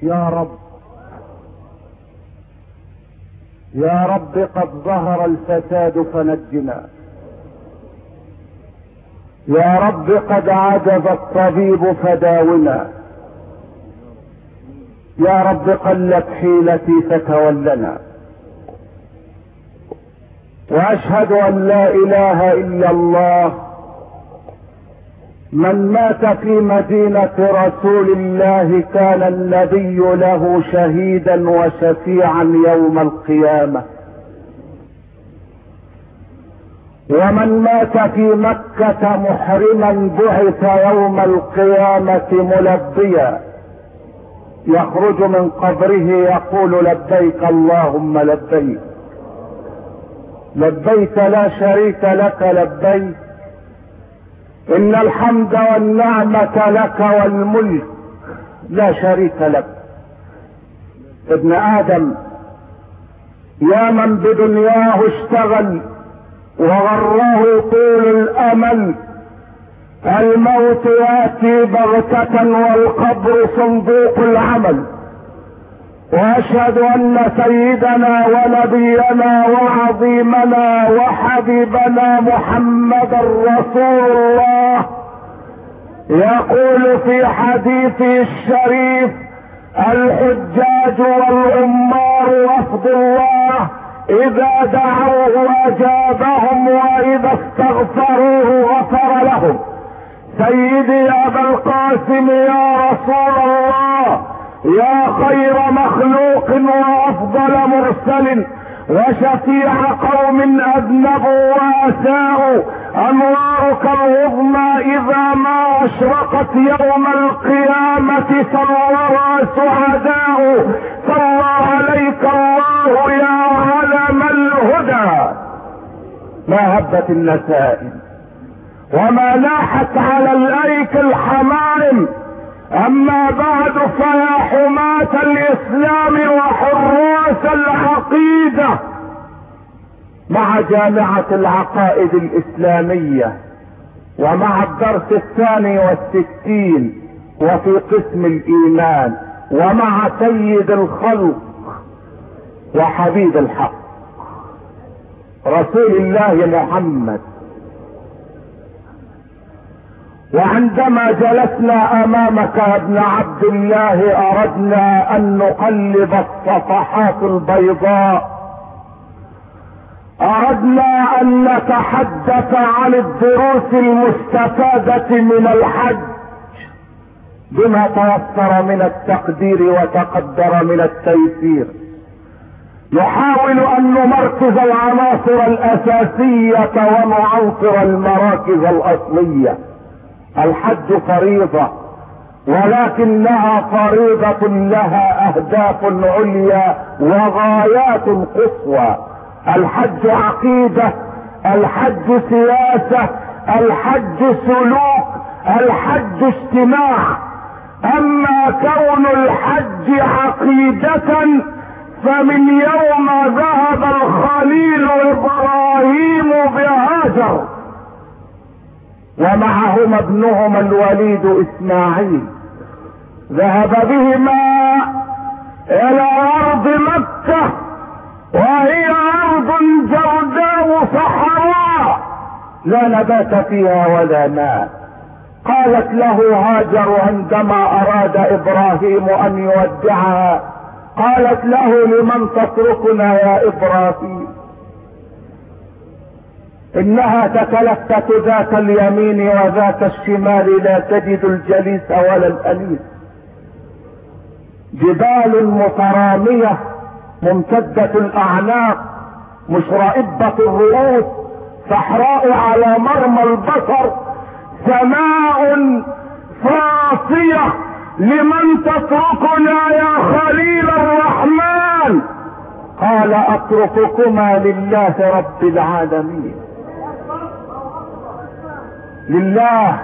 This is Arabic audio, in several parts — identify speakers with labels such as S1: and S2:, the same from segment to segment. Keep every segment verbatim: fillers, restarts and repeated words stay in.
S1: يا رب يا رب قد ظهر الفساد فنجنا. يا رب قد عجز الطبيب فداونا. يا رب قلت حيلتي فتولنا. واشهد ان لا اله الا الله من مات في مدينة رسول الله كان النبي له شهيدا وشفيعا يوم القيامة. ومن مات في مكة محرما بعث يوم القيامة ملبيا يخرج من قبره يقول لبيك اللهم لبيك لبيك لا شريك لك لبيك ان الحمد والنعمة لك والملك لا شريك لك. ابن ادم يا من بدنياه اشتغل وغره طول الامل، الموت ياتي بغتة والقبر صندوق العمل. واشهد ان سيدنا ونبينا وعظيمنا وحبيبنا محمدا رسول الله يقول في حديثه الشريف: الحجاج والعمار وفد الله اذا دعوه اجابهم واذا استغفروه غفر لهم. سيدي يا ابا القاسم يا رسول الله يا خير مخلوق وافضل مرسل وشفيع قوم اذنبوا واساءوا، انوارك العظمى اذا ما اشرقت يوم القيامة صورها سعداء. صلى عليك الله يا علم الهدى. ما هبت النسائم وما لاحت على الايك الحمائم. اما بعد فيا حماة الاسلام وحراس العقيدة، مع جامعة العقائد الاسلامية ومع الدرس الثاني والستين وفي قسم الايمان ومع سيد الخلق وحبيب الحق رسول الله محمد. وعندما جلسنا امامك يا ابن عبد الله اردنا ان نقلب الصفحات البيضاء، اردنا ان نتحدث عن الدروس المستفادة من الحج بما تيسر من التقدير وتقدر من التيسير. نحاول ان نمركز العناصر الاساسية ونعنصر المراكز الاصلية. الحج فريضة ولكنها فريضة لها اهداف عليا وغايات قصوى. الحج عقيدة، الحج سياسة، الحج سلوك، الحج اجتماع. اما كون الحج عقيدة فمن يوم ذهب الخليل ابراهيم بهاجر ومعهما ابنهما الوليد اسماعيل، ذهب بهما الى ارض مكة وهي ارض جرداء صحراء لا نبات فيها ولا ماء. قالت له هاجر عندما اراد ابراهيم ان يودعها، قالت له: لمن تتركنا يا ابراهيم؟ انها تتلفت ذات اليمين وذات الشمال لا تجد الجليس ولا الانيس. جبال مترامية ممتدة الاعناق مشرئبة الرؤوس، صحراء على مرمى البصر، سماء صافية. لمن تتركنا يا خليل الرحمن؟ قال: اترككما لله رب العالمين. لله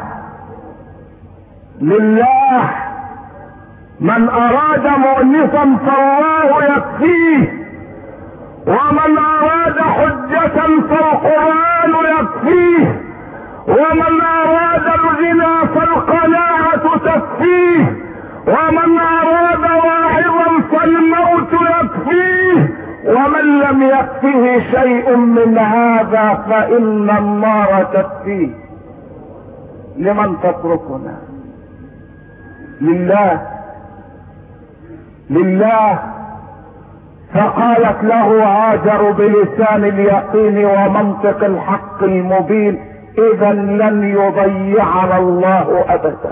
S1: لله من اراد مؤنسا فالله يكفيه، ومن اراد حجة فالقرآن يكفيه، ومن اراد الغنى فالقناعة تكفيه، ومن اراد واعظا ومن لم يكفه شيء من هذا فإن النار تكفيه. لمن تتركنا؟ لله لله. فقالت له هاجر بلسان اليقين ومنطق الحق المبين: اذا لن يضيعنا الله ابدا.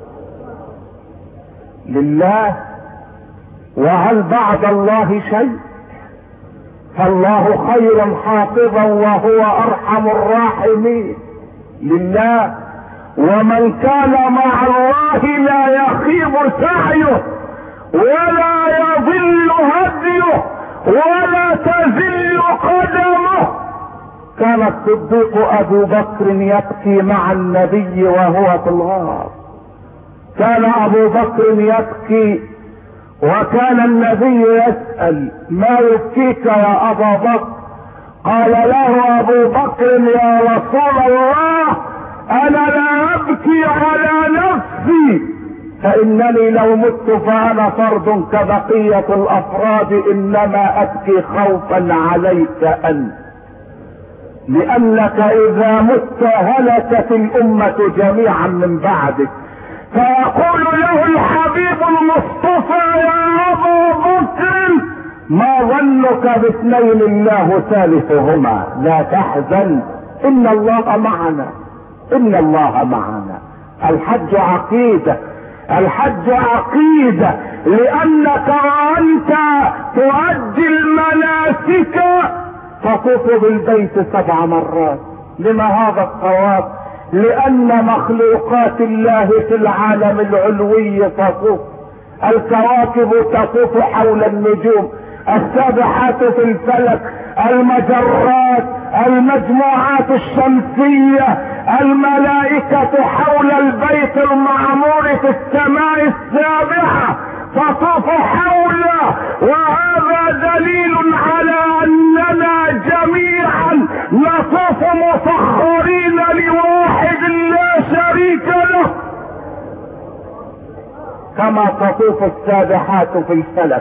S1: لله. وهل بعد الله شيء؟ فالله خير حافظا وهو ارحم الراحمين. لله. ومن كان مع الله لا يخيب سعيه ولا يضل هديه ولا تزل قدمه. كان الصديق ابو بكر يبكي مع النبي وهو في الغار. كان ابو بكر يبكي وكان النبي يسأل: ما يبكيك يا ابا بكر؟ قال له ابو بكر: يا رسول الله، انا لا ابكي على نفسي، فانني لو مت فانا فرد كبقية الافراد، انما ابكي خوفا عليك انت، لانك اذا مت هلكت الامة جميعا من بعدك. فيقول له الحبيب المصطفى: يا ابا بكر، ما ظنك باثنين الله ثالثهما، لا تحزن، ان الله معنا، ان الله معنا. الحج عقيدة، الحج عقيدة، لانك وانت تؤدي المناسك تطوف بالبيت سبع مرات. لما هذا الطواف؟ لان مخلوقات الله في العالم العلوي تطوف. الكواكب تطوف حول النجوم، السابحات في الفلك، المجرات، المجموعات الشمسية، الملائكة حول البيت المعمور في السماء السابعة تطوف حوله. وهذا دليل على اننا جميعا نطوف مسخرين لواحد لا شريك له، كما تطوف السابحات في الفلك.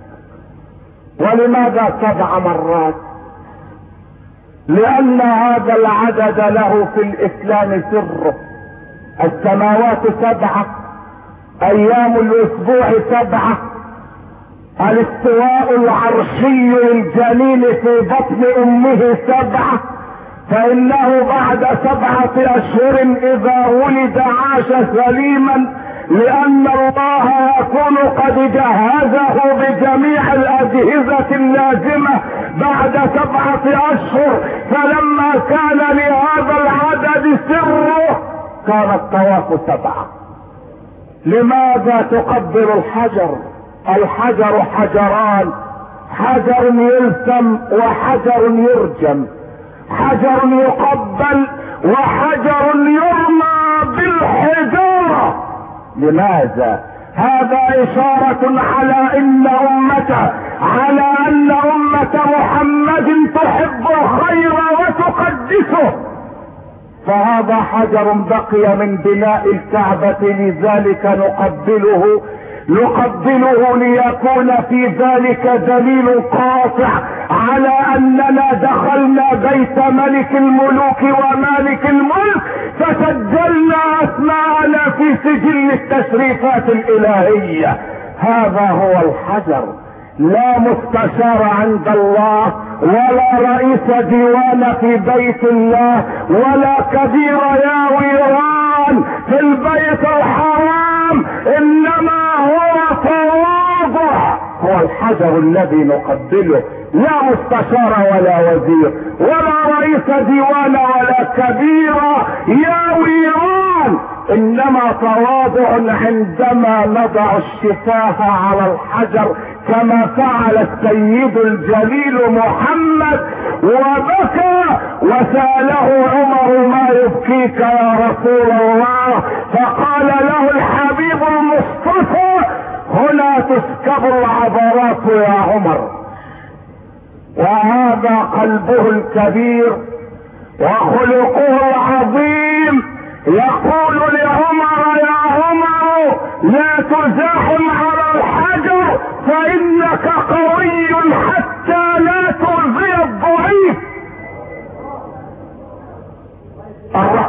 S1: ولماذا سبع مرات؟ لان هذا العدد له في الاسلام سره. السماوات سبعة، ايام الاسبوع سبعة، الاستواء العرشي للجنين في بطن امه سبعة، فانه بعد سبعة اشهر اذا ولد عاش سليما، لان الله يكون قد جهزه بجميع الاجهزة اللازمة بعد سبعة اشهر. فلما كان لهذا العدد سره كان الطواف سبعة. لماذا تقبل الحجر؟ الحجر حجران: حجر يلثم وحجر يرجم، حجر يقبل وحجر يرمى بالحجارة. لماذا؟ هذا اشارة على ان امته على ان امة محمد تحب الخير وتقدسه. فهذا حجر بقي من بناء الكعبة، لذلك نقبله نقبله ليكون في ذلك دليل قاطع على اننا دخلنا بيت ملك الملوك ومالك الملك، فسجلنا اسماءنا في سجل التشريفات الالهية. هذا هو الحجر. لا مستشار عند الله، ولا رئيس ديوان في بيت الله، ولا كبير يا ويران في البيت الحرام، انما هو تواضع. هو الحجر الذي نقبله. لا مستشار ولا وزير ولا رئيس ديوان ولا كبير يا ويران، انما تواضع عندما نضع الشفاه على الحجر كما فعل السيد الجليل محمد وبكى وسأله عمر: ما يبكيك يا رسول الله؟ فقال له الحبيب المصطفى: هنا تسكب العبرات يا عمر. وهذا قلبه الكبير وخلقه العظيم، يقول لعمر: يا عمر، لا تزاحم على الحجر فانك قوي حتى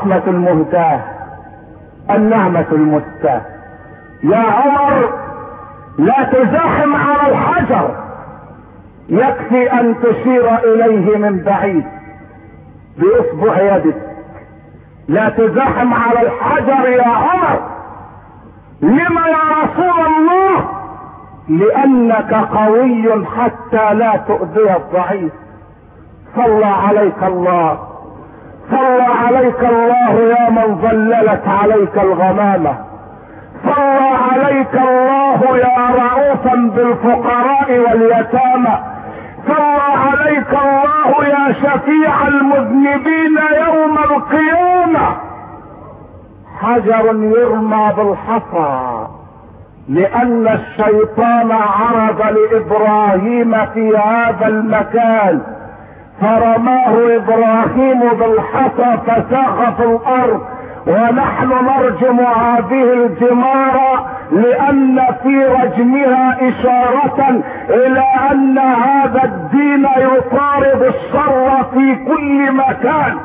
S1: الرحمة المهداة، النعمة المستاه. يا عمر لا تزاحم على الحجر، يكفي ان تشير اليه من بعيد باصبع يدك. لا تزاحم على الحجر يا عمر. لما يا رسول الله؟ لانك قوي حتى لا تؤذي الضعيف. صلى عليك الله، صلى عليك الله يا من ظللت عليك الغمامة. صلى عليك الله يا رؤوفا بالفقراء واليتامى. صلى عليك الله يا شفيع المذنبين يوم القيامة. حجر يرمى بالحصى، لان الشيطان عرض لابراهيم في هذا المكان، فرماه ابراهيم بالحصى فساق في الارض، ونحن نرجم هذه الجمار لان في رجمها اشارة الى ان هذا الدين يطارد الشر في كل مكان.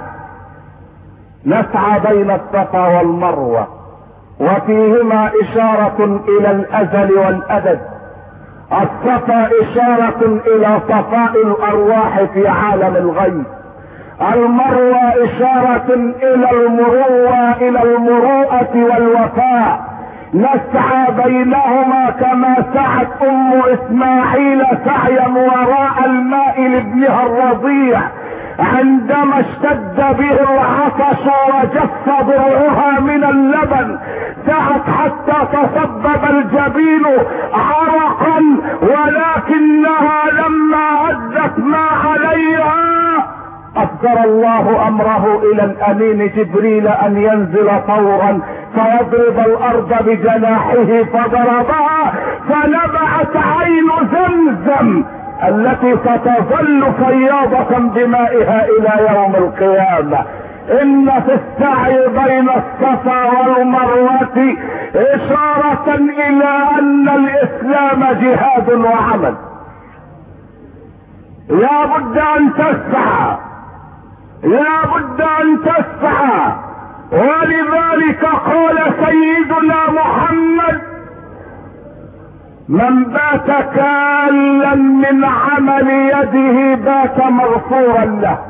S1: نسعى بين الصفا والمروة وفيهما اشارة الى الازل والابد. الصفا اشارة الى صفاء الارواح في عالم الغيب، المروة اشارة الى المروة الى المروءة والوفاء. نسعى بينهما كما سعت ام اسماعيل سعيا وراء الماء لابنها الرضيع عندما اشتد به العطش وجف ضرعها من اللبن، سعت حتى تصبب الجبين عرقا، ولكنها لما أدت ما عليها أصدر الله أمره إلى الأمين جبريل أن ينزل فورا فيضرب الأرض بجناحه، فضربها فنبعت عين زمزم التي ستظل فياضة بمائها إلى يوم القيامة. إن في السعي بين الصفا والمروة إشارة إلى أن الإسلام جهاد وعمل. لا بد أن تسعى، لا بد أن تسعى. ولذلك قال سيدنا محمد: من بات كالا من عمل يده بات مغفورا له.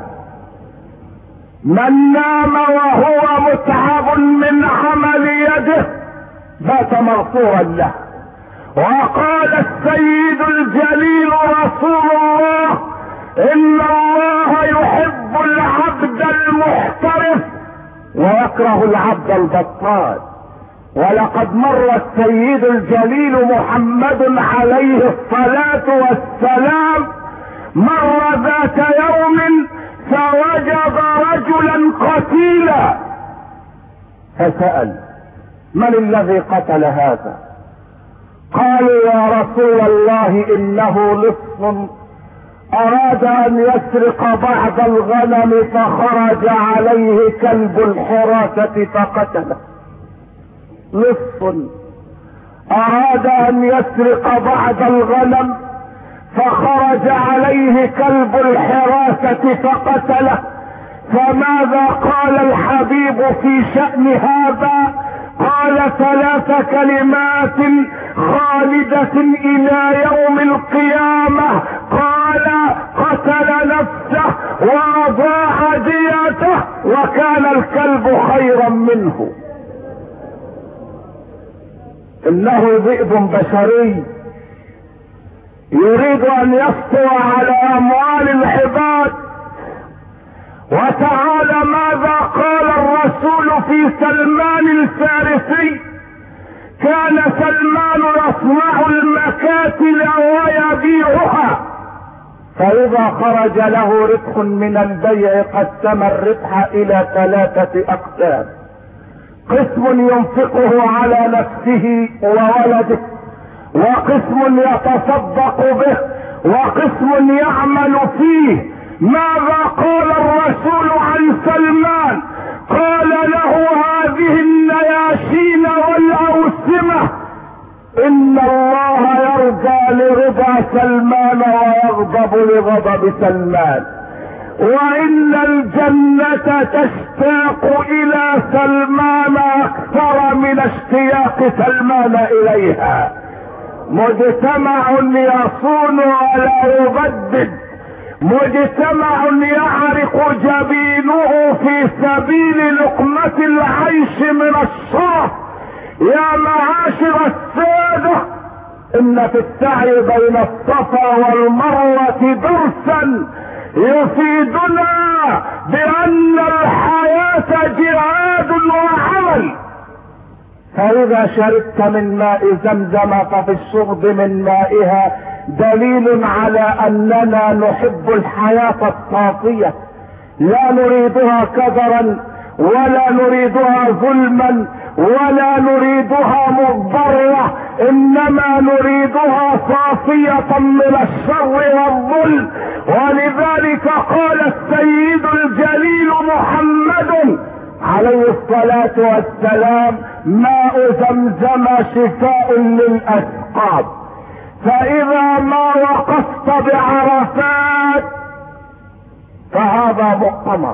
S1: من نام وهو متعب من عمل يده بات مغفورا له. وقال السيد الجليل رسول الله: ان الله يحب العبد المحترف ويكره العبد البطال. ولقد مر السيد الجليل محمد عليه الصلاة والسلام، مر ذات يوم فوجد رجلا قتيلا، فسأل: من الذي قتل هذا؟ قالوا: يا رسول الله انه لص اراد ان يسرق بعض الغنم فخرج عليه كلب الحراسة فقتله. لص اراد ان يسرق بعض الغنم فخرج عليه كلب الحراسة فقتله. فماذا قال الحبيب في شأن هذا؟ قال: ثلاث كلمات خالدة الى يوم القيامة. قال: قتل نفسه واضاع ديته وكان الكلب خيرا منه. انه ذئب بشري يريد ان يسطو على اموال العباد. وتعالى ماذا قال الرسول في سلمان الفارسي: كان سلمان يصنع المكاتل ويبيعها، فاذا خرج له ربح من البيع قسم الربح الى ثلاثة اقسام: قسم ينفقه على نفسه وولده، وقسم يتصدق به، وقسم يعمل فيه. ماذا قال الرسول عن سلمان؟ قال له: هذه النياشين والاوسمة ان الله يرضى لرضا سلمان ويغضب لغضب سلمان. وان الجنة تشتاق الى سلمان اكثر من اشتياق سلمان اليها. مجتمع يصون ولا يبدد، مجتمع يعرق جبينه في سبيل لقمة العيش من الشرف. يا معاشر السادة، ان في السعي بين الصفا والمروة درسا يفيدنا بان الحياة جهاد وعمل. فاذا شربت من ماء زمزم ففي الشرب من مائها دليل على اننا نحب الحياة الصافية، لا نريدها كدرا ولا نريدها ظلما ولا نريدها مضرة، انما نريدها صافية من الشر والظلم. ولذلك قال السيد الجليل محمد عليه الصلاة والسلام: ماء زمزم شفاء للأسقام. فإذا ما وقفت بعرفات فهذا مؤتمر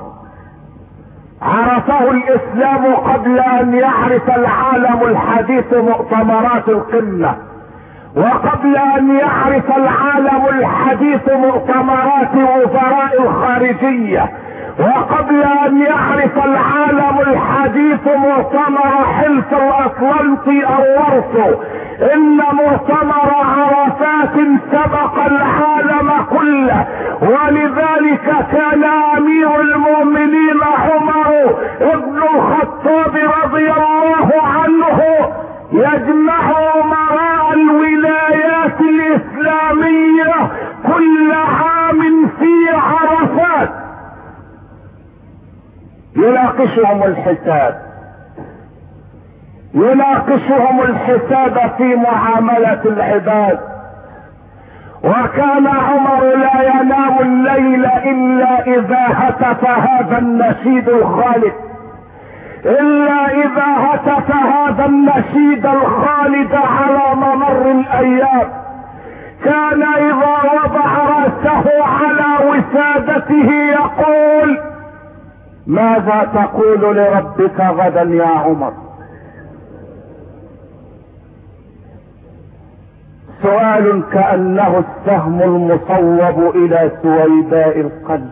S1: عرفه الإسلام قبل أن يعرف العالم الحديث مؤتمرات القمة، وقبل أن يعرف العالم الحديث مؤتمرات وزراء الخارجية، وقبل أن يعرف العالم الحديث مؤتمر حلف الأطلنطي أو ورسو. إن مؤتمر عرفات سبق العالم كله، ولذلك كان أمير المؤمنين عمر ابن الخطاب رضي الله عنه يجمع أمراء الولايات الإسلامية كل عام في عرفات يناقشهم الحساب، يناقشهم الحساب في معاملة العباد. وكان عمر لا ينام الليل الا اذا هتف هذا النشيد الخالد، الا اذا هتف هذا النشيد الخالد على ممر الايام. كان اذا وضع رأسه على وسادته يقول: ماذا تقول لربك غدا يا عمر؟ سؤال كأنه السهم المصوب الى سويداء القلب.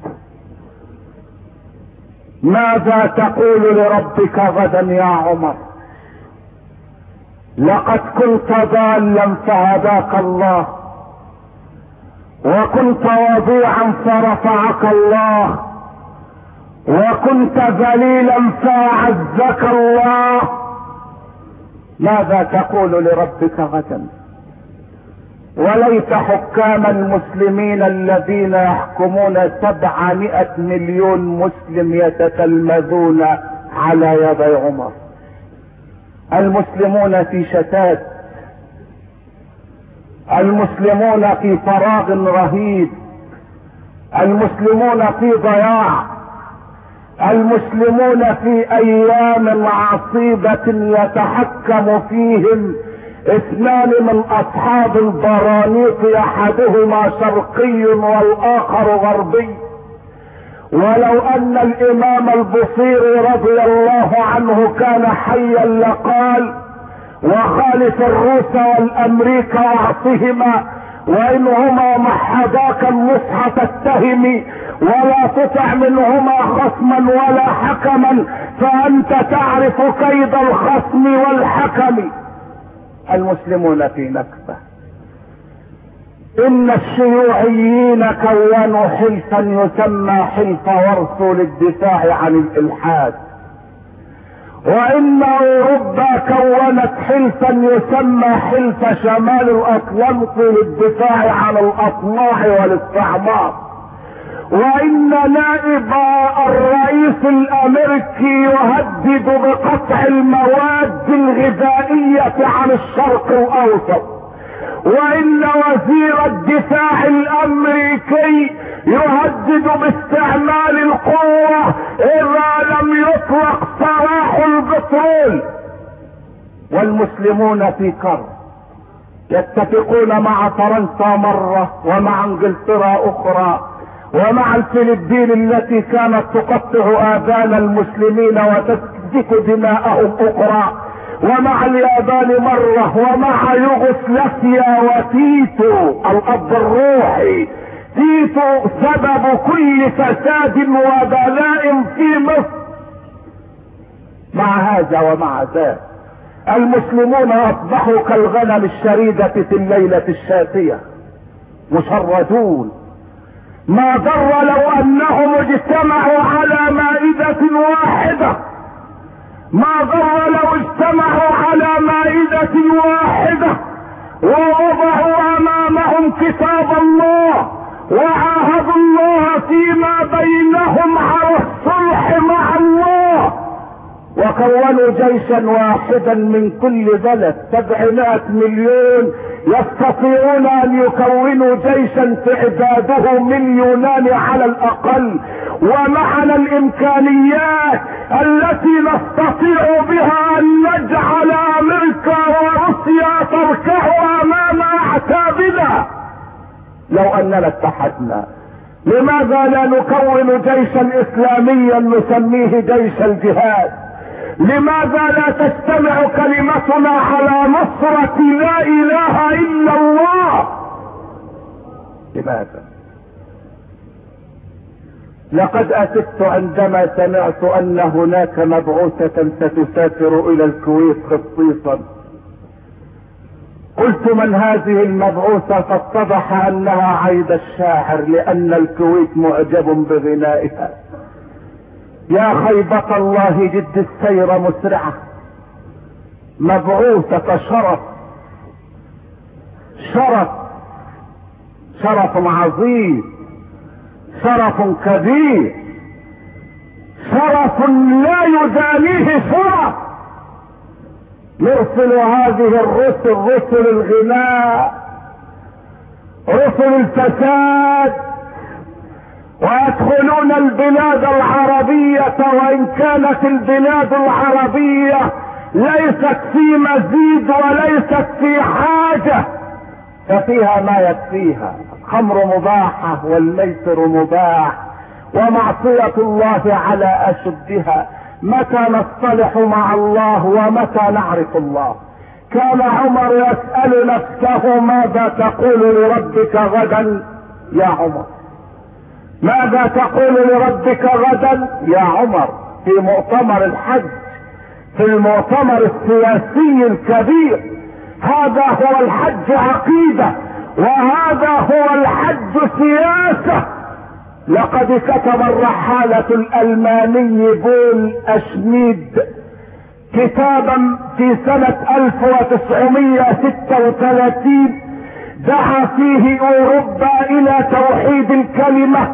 S1: ماذا تقول لربك غدا يا عمر؟ لقد كنت ضالا فهداك الله، وكنت وضيعا فرفعك الله، وكنت ذليلا فاعزك الله. ماذا تقول لربك غدا؟ وليت حكام المسلمين الذين يحكمون سبعمائة مليون مسلم يتتلمذون على يدي عمر. المسلمون في شتات، المسلمون في فراغ رهيب، المسلمون في ضياع، المسلمون في ايام عصيبة يتحكم فيهم اثنان من اصحاب البرانيق، احدهما شرقي والاخر غربي. ولو ان الامام البصيري رضي الله عنه كان حيا لقال: وخالف الروس والامريكا واعصهما، وانهما محضاك النصح فاتهم، ولا تطع منهما خصما ولا حكما، فانت تعرف كيد الخصم والحكم. المسلمون في نكبة. ان الشيوعيين كونوا حلفا يسمى حلف ورسو للدفاع عن الالحاد، وان اوروبا كونت حلفا يسمى حلف شمال الاطلنطي للدفاع عن الاطماع والاستعمار، وان نائب الرئيس الامريكي يهدد بقطع المواد الغذائية عن الشرق الاوسط، وان وزير الدفاع الامريكي يهدد باستعمال القوة اذا لم يطلق سراح البترول. والمسلمون في كرب يتفقون مع فرنسا مرة ومع انجلترا اخرى، ومع الفلبين التي كانت تقطع آذان المسلمين وتسفك دماءهم أخرى، ومع اليابان مرة، ومع يوغوسلافيا وتيتو الأب الروحي. تيتو سبب كل فساد وبلاء في مصر. مع هذا ومع ذلك المسلمون أصبحوا كالغنم الشريدة في الليلة الشاتية، مشردون. ما ضر لو أنهم اجتمعوا على مائدة واحدة، ما ضر لو اجتمعوا على مائدة واحدة ووضعوا أمامهم كتاب الله وعاهدوا الله فيما بينهم على الصلح مع الله، وكونوا جيشا واحدا من كل بلد، سبعمائة مليون، يستطيعون ان يكونوا جيشا تعداده مليونان على الاقل، ومعنا الامكانيات التي نستطيع بها ان نجعل امريكا وروسيا تركع امام اعتابنا لو اننا اتحدنا. لماذا لا نكون جيشا اسلاميا نسميه جيش الجهاد؟ لماذا لا تجتمع كلمتنا على نصرة لا اله الا الله؟ لماذا؟ لقد اسفت عندما سمعت ان هناك مبعوثة ستسافر الى الكويت خصيصا. قلت من هذه المبعوثة؟ فاتضح انها عايدة الشاعر، لان الكويت معجب بغنائها. يا خيبة الله، جد السير مسرعة، مبعوثة شرف، شرف شرف عظيم، شرف كبير، شرف لا يدانيه شرف. نرسل هذه الرسل، رسل الغناء، رسل الفساد، ويدخلون البلاد العربية، وان كانت البلاد العربية ليست في مزيد وليست في حاجة، ففيها ما يكفيها. الخمر مباحة والميسر مباح ومعصية الله على اشدها. متى نصطلح مع الله ومتى نعرف الله؟ كان عمر يسأل نفسه ماذا تقول لربك غدا يا عمر؟ ماذا تقول لربك غدا يا عمر؟ في مؤتمر الحج، في المؤتمر السياسي الكبير. هذا هو الحج عقيدة، وهذا هو الحج سياسة. لقد كتب الرحالة الألماني بول أشميد كتابا في سنة ألف وتسعمائة وستة وثلاثين دعا فيه أوروبا إلى توحيد الكلمة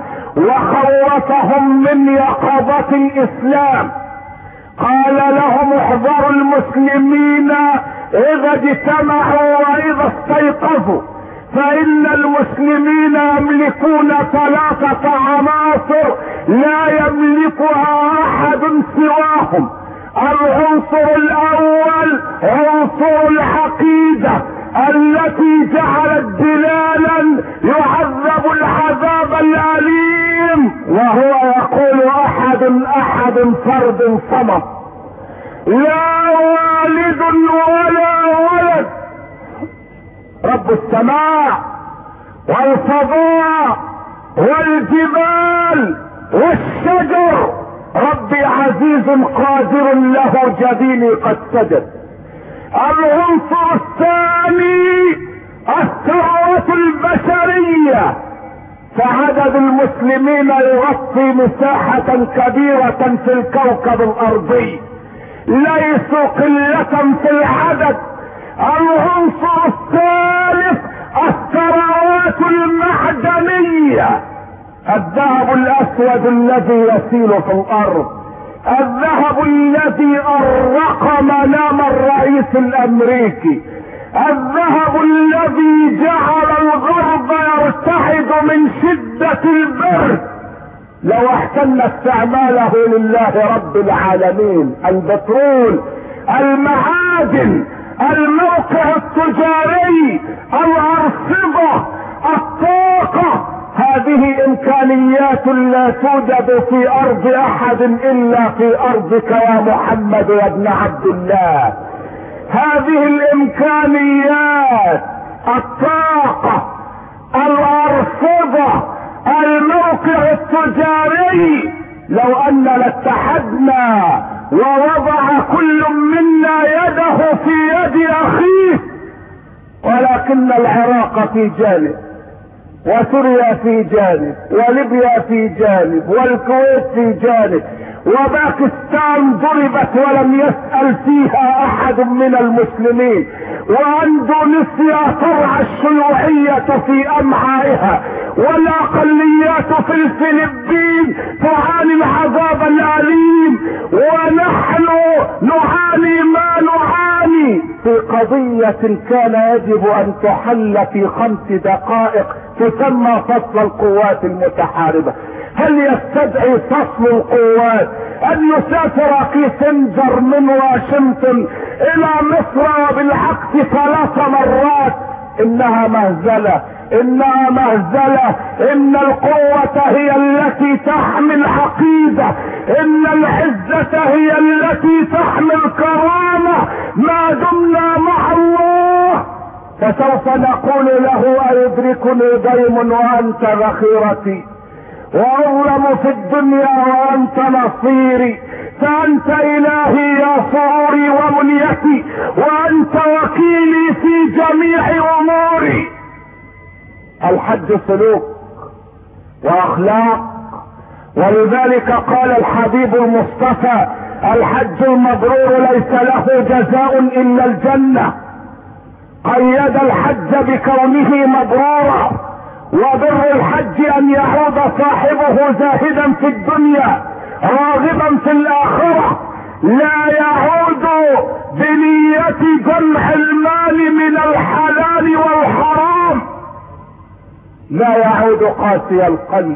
S1: وخوفهم من يقظة الإسلام. قال لهم احذروا المسلمين إذا اجتمعوا وإذا استيقظوا، فإن المسلمين يملكون ثلاثة عناصر لا يملكها أحد سواهم. العنصر الأول عنصر العقيدة التي جعلت بلالا يعذب العذاب الأليم وهو يقول احد احد فرد صمد، لا والد ولا ولد. رب السماء والفضاء والجبال والشجر ربي عزيز قادر له جبيني قد سجد. العنصر الثاني الثروة البشرية، فعدد المسلمين يغطي مساحة كبيرة في الكوكب الارضي، ليسوا قلة في العدد. العنصر الثالث الثروات المعدنية، الذهب الاسود الذي يسيل في الارض، الذهب الذي أرق منام الرئيس الامريكي، الذهب الذي جعل الغرب يرتعد من شدة البرد لو احتل استعماله لله رب العالمين. البترول، المعادن، الموقع التجاري، الارصدة، الطاقة، هذه امكانيات امكانيات لا توجد في ارض احد الا في ارضك يا محمد يا ابن عبد الله. هذه الامكانيات، الطاقة، الارصدة، الموقع التجاري، لو اننا اتحدنا ووضع كل منا يده في يد اخيه، ولكن العراق في جانب، وسوريا في جانب، وليبيا في جانب، والكويت في جانب، وباكستان ضربت ولم يسأل فيها احد من المسلمين، واندونيسيا ترعى الشيوعية في امعائها، والاقليات في الفلبين تعاني العذاب الاليم، ونحن نعاني ما نعاني في قضية كان يجب ان تحل في خمس دقائق تسمى فصل القوات المتحاربة. هل يستدعي فصل القوات ان يسافر كيسنجر من واشنطن الى مصر وبالعكس ثلاث مرات؟ انها مهزلة، انها مهزلة. ان القوة هي التي تحمي العقيدة، ان العزة هي التي تحمي الكرامة ما دمنا مع الله. فسوف نقول له ايدركني ديم وانت ذخيرتي، واظلم في الدنيا وانت نصيري، فانت الهي يا سروري ومنيتي، وانت وكيلي في جميع اموري. الحج سلوك واخلاق، ولذلك قال الحبيب المصطفى: الحج المبرور ليس له جزاء الا الجنة. قيد الحج بكونه مبرورا، وبر الحج ان يعود صاحبه زاهدا في الدنيا راغبا في الاخرة، لا يعود بنية جمع المال من الحلال والحرام، لا يعود قاسي القلب،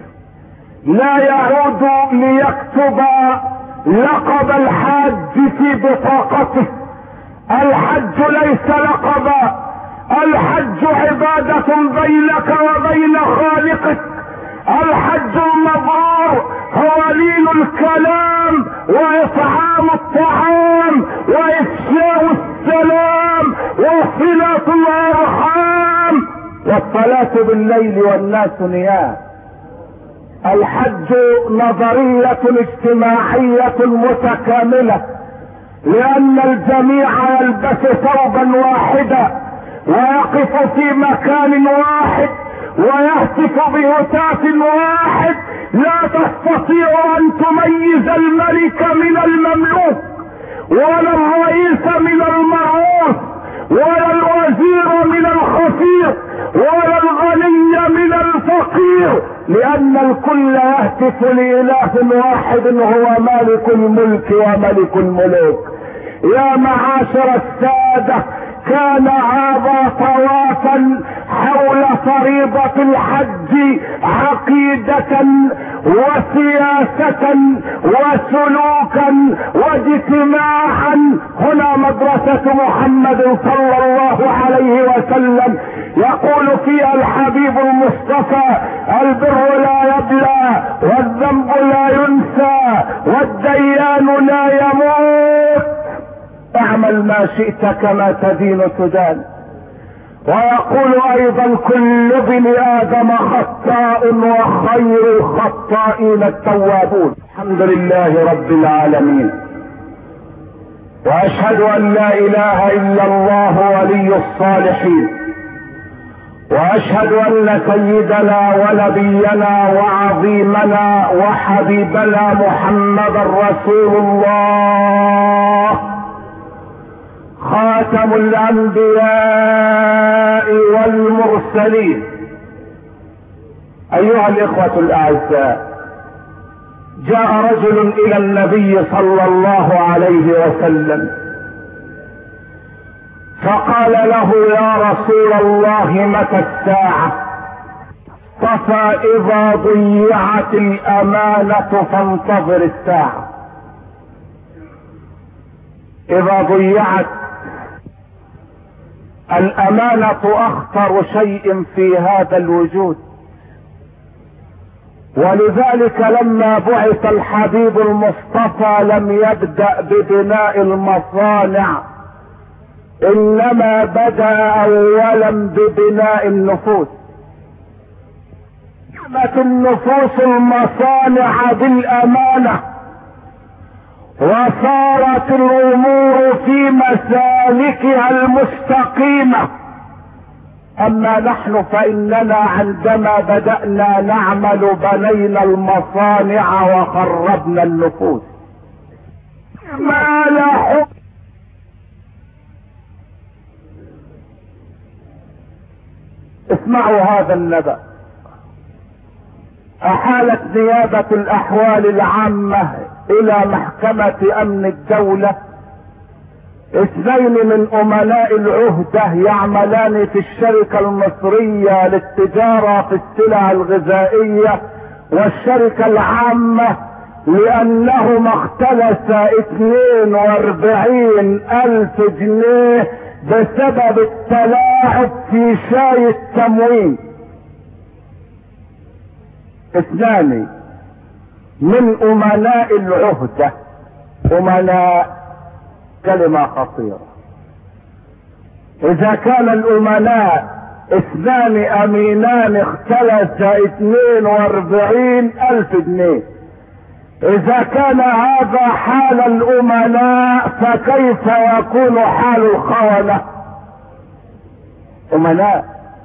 S1: لا يعود ليكتب لقب الحاج في بطاقته. الحج ليس لقبا، الحج عبادة بينك وبين خالقك. الحج المبرور هو لين الكلام واطعام الطعام وافشاء السلام وصلة الارحام والصلاة بالليل والناس نيام. الحج نظرية اجتماعية متكاملة، لان الجميع يلبس ثوبا واحدا ويقف في مكان واحد ويهتف بهتاف واحد. لا تستطيع ان تميز الملك من المملوك، ولا الرئيس من المرؤوس، ولا الوزير من الخفير، ولا الغني من الفقير، لان الكل يهتف لإله واحد هو مالك الملك وملك الملوك. يا معاشر السادة، كان هذا طوافا حول فريضة الحج عقيدة وسياسة وسلوكا واجتماعا. هنا مدرسة محمد صلى الله عليه وسلم يقول فيها الحبيب المصطفى: البر لا يبلى، والذنب لا ينسى، والديان لا يموت. اعمل ما شئت كما تدين تدان. ويقول ايضا: كل ابن ادم خطاء وخير الخطائين التوابون. الحمد لله رب العالمين، واشهد ان لا اله الا الله ولي الصالحين، واشهد ان سيدنا ونبينا وعظيمنا وحبيبنا محمدا رسول الله، خاتم الانبياء والمرسلين. ايها الاخوة الاعزاء، جاء رجل الى النبي صلى الله عليه وسلم فقال له: يا رسول الله، متى الساعة؟ فإذا ضيعت الامانة فانتظر الساعة. اذا ضيعت الامانة اخطر شيء في هذا الوجود، ولذلك لما بعث الحبيب المصطفى لم يبدأ ببناء المصانع، انما بدأ اولا ببناء النفوس. كانت النفوس المصانع بالامانة، وصارت الامور في مسالكها المستقيمة. اما نحن فاننا عندما بدأنا نعمل بنينا المصانع وخربنا النفوس. ما لا حب. اسمعوا هذا النبأ. احالت نيابة الاحوال العامة الى محكمة امن الدولة اثنين من امناء العهدة يعملان في الشركة المصرية للتجارة في السلع الغذائية والشركة العامة، لانهما اختلس اثنين واربعين الف جنيه بسبب التلاعب في شاي التموين. اثنان من امناء العهدة. امناء كلمة خطيرة. اذا كان الامناء اثنان امينان اختلس اثنين واربعين الف جنيه، اذا كان هذا حال الامناء فكيف يكون حال الخونة؟ امناء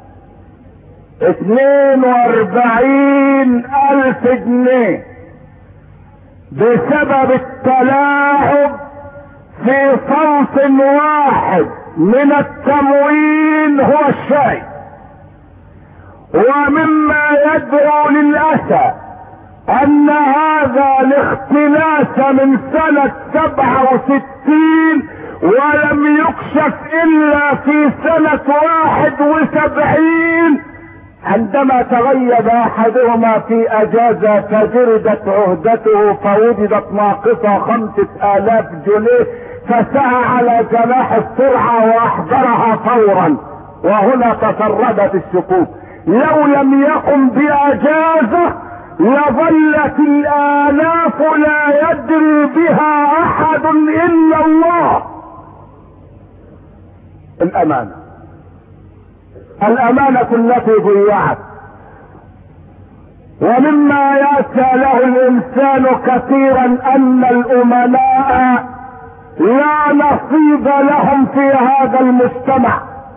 S1: اثنين واربعين الف جنيه بسبب التلاعب في صنف واحد من التموين هو الشاي. ومما يدعو للأسى ان هذا الاختلاس من سنة سبعة وستين ولم يكشف الا في سنة واحد وسبعين، عندما تغيب احدهما في اجازة فجردت عهدته فوجدت ناقصة خمسة الاف جنيه، فسعى على جناح السرعة واحضرها فورا، وهنا تسربت الشكوك. لو لم يقم باجازة لظلت الالاف لا يدري بها احد الا الله. الامانة الامانة التي ضيعت. ومما يأسى له الانسان كثيرا ان الامناء لا نصيب لهم في هذا المجتمع.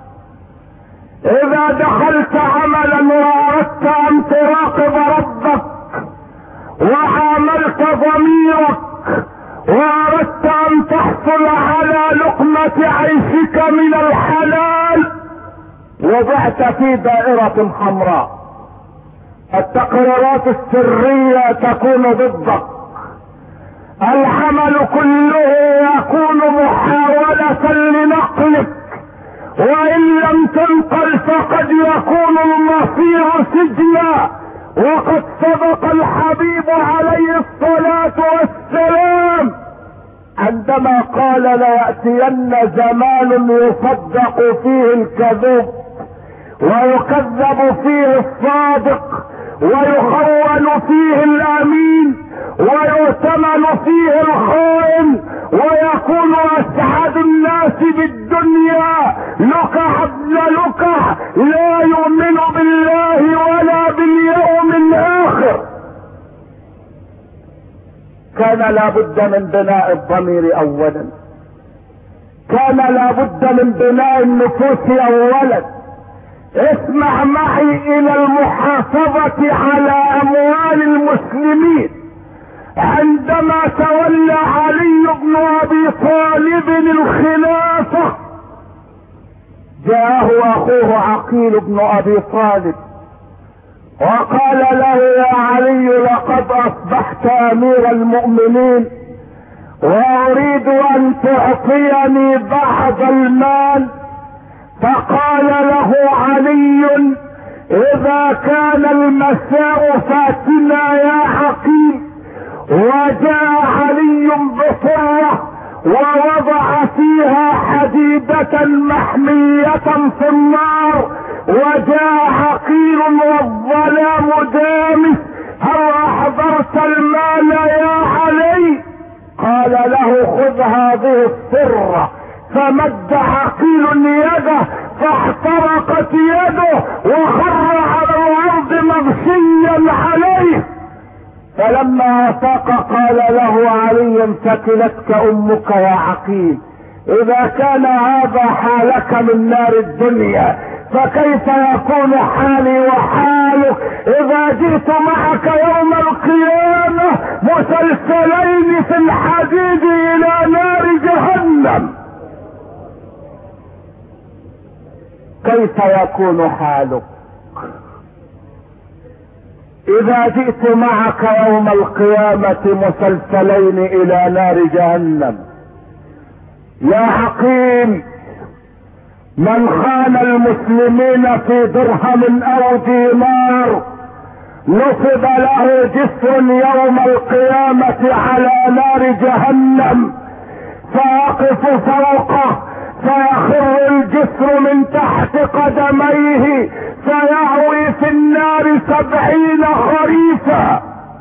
S1: اذا دخلت عملا واردت ان تراقب ربك وعاملت ضميرك واردت ان تحصل على لقمة عيشك من الحلال، وضعت في دائرة حمراء. التقريرات السرية تكون ضدك، العمل كله يكون محاولة لنقلك، وان لم تنقل فقد يكون المصير سجنا. وقد صدق الحبيب عليه الصلاة والسلام عندما قال ليأتين زمان يصدق فيه الكذوب ويكذب فيه الصادق ويخون فيه الامين ويؤتمن فيه الخائن، ويكون اسعد الناس بالدنيا لكع ابن لكع لا يؤمن بالله ولا باليوم الاخر. كان لابد من بناء الضمير اولا، كان لابد من بناء النفوس اولا. اسمع معي الى المحافظة على اموال المسلمين. عندما تولى علي بن ابي طالب الخلافة جاءه اخوه عقيل بن ابي طالب وقال له يا علي لقد اصبحت امير المؤمنين واريد ان تعطيني بعض المال. فقال له علي اذا كان المساء فاتنا يا عقيل. وجاء علي بصرة ووضع فيها حديدة محمية في النار، وجاء عقيل والظلام دامس. هل قال له خذ هذه الصرة، فمد عقيل يده فاحترقت يده وخر على الارض مغشيا عليه. فلما افاق قال له علي ثكلتك امك يا عقيل، اذا كان هذا حالك من نار الدنيا فكيف يكون حالي وحالك اذا جئت معك يوم القيامة مسلسلين في الحديد الى نار جهنم؟ كيف يكون حالك اذا جئت معك يوم القيامة مسلسلين الى نار جهنم؟ يا عقيل، من خان المسلمين في درهم او دينار نصب له جسر يوم القيامة على نار جهنم، فيقف فوقه فيخر الجسر من تحت قدميه فيهوي في النار سبعين خريفا.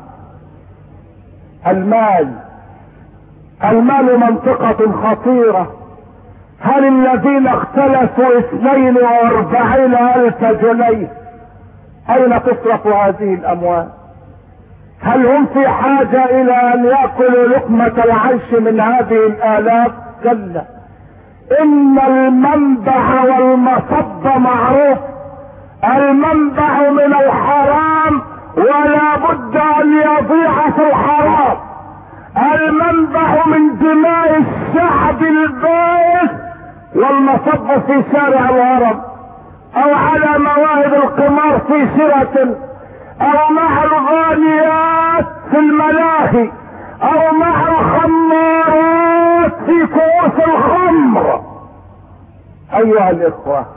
S1: المال المال منطقة خطيرة. هل الذين اختلفوا اثنين واربعين الف جنيه اين تصرف هذه الاموال؟ هل هم في حاجة الى ان يأكلوا لقمة العيش من هذه الالاف؟ كلا، ان المنبع والمصب معروف. المنبع من الحرام ولا بد ان يضيع في الحرام. المنبع من دماء الشعب البائس، والمصب في شارع الهرم او على مواهب القمار في شرة او مع الغاليات في الملاهي او مع الخمارات في كؤوس الخمر. ايها الاخوة،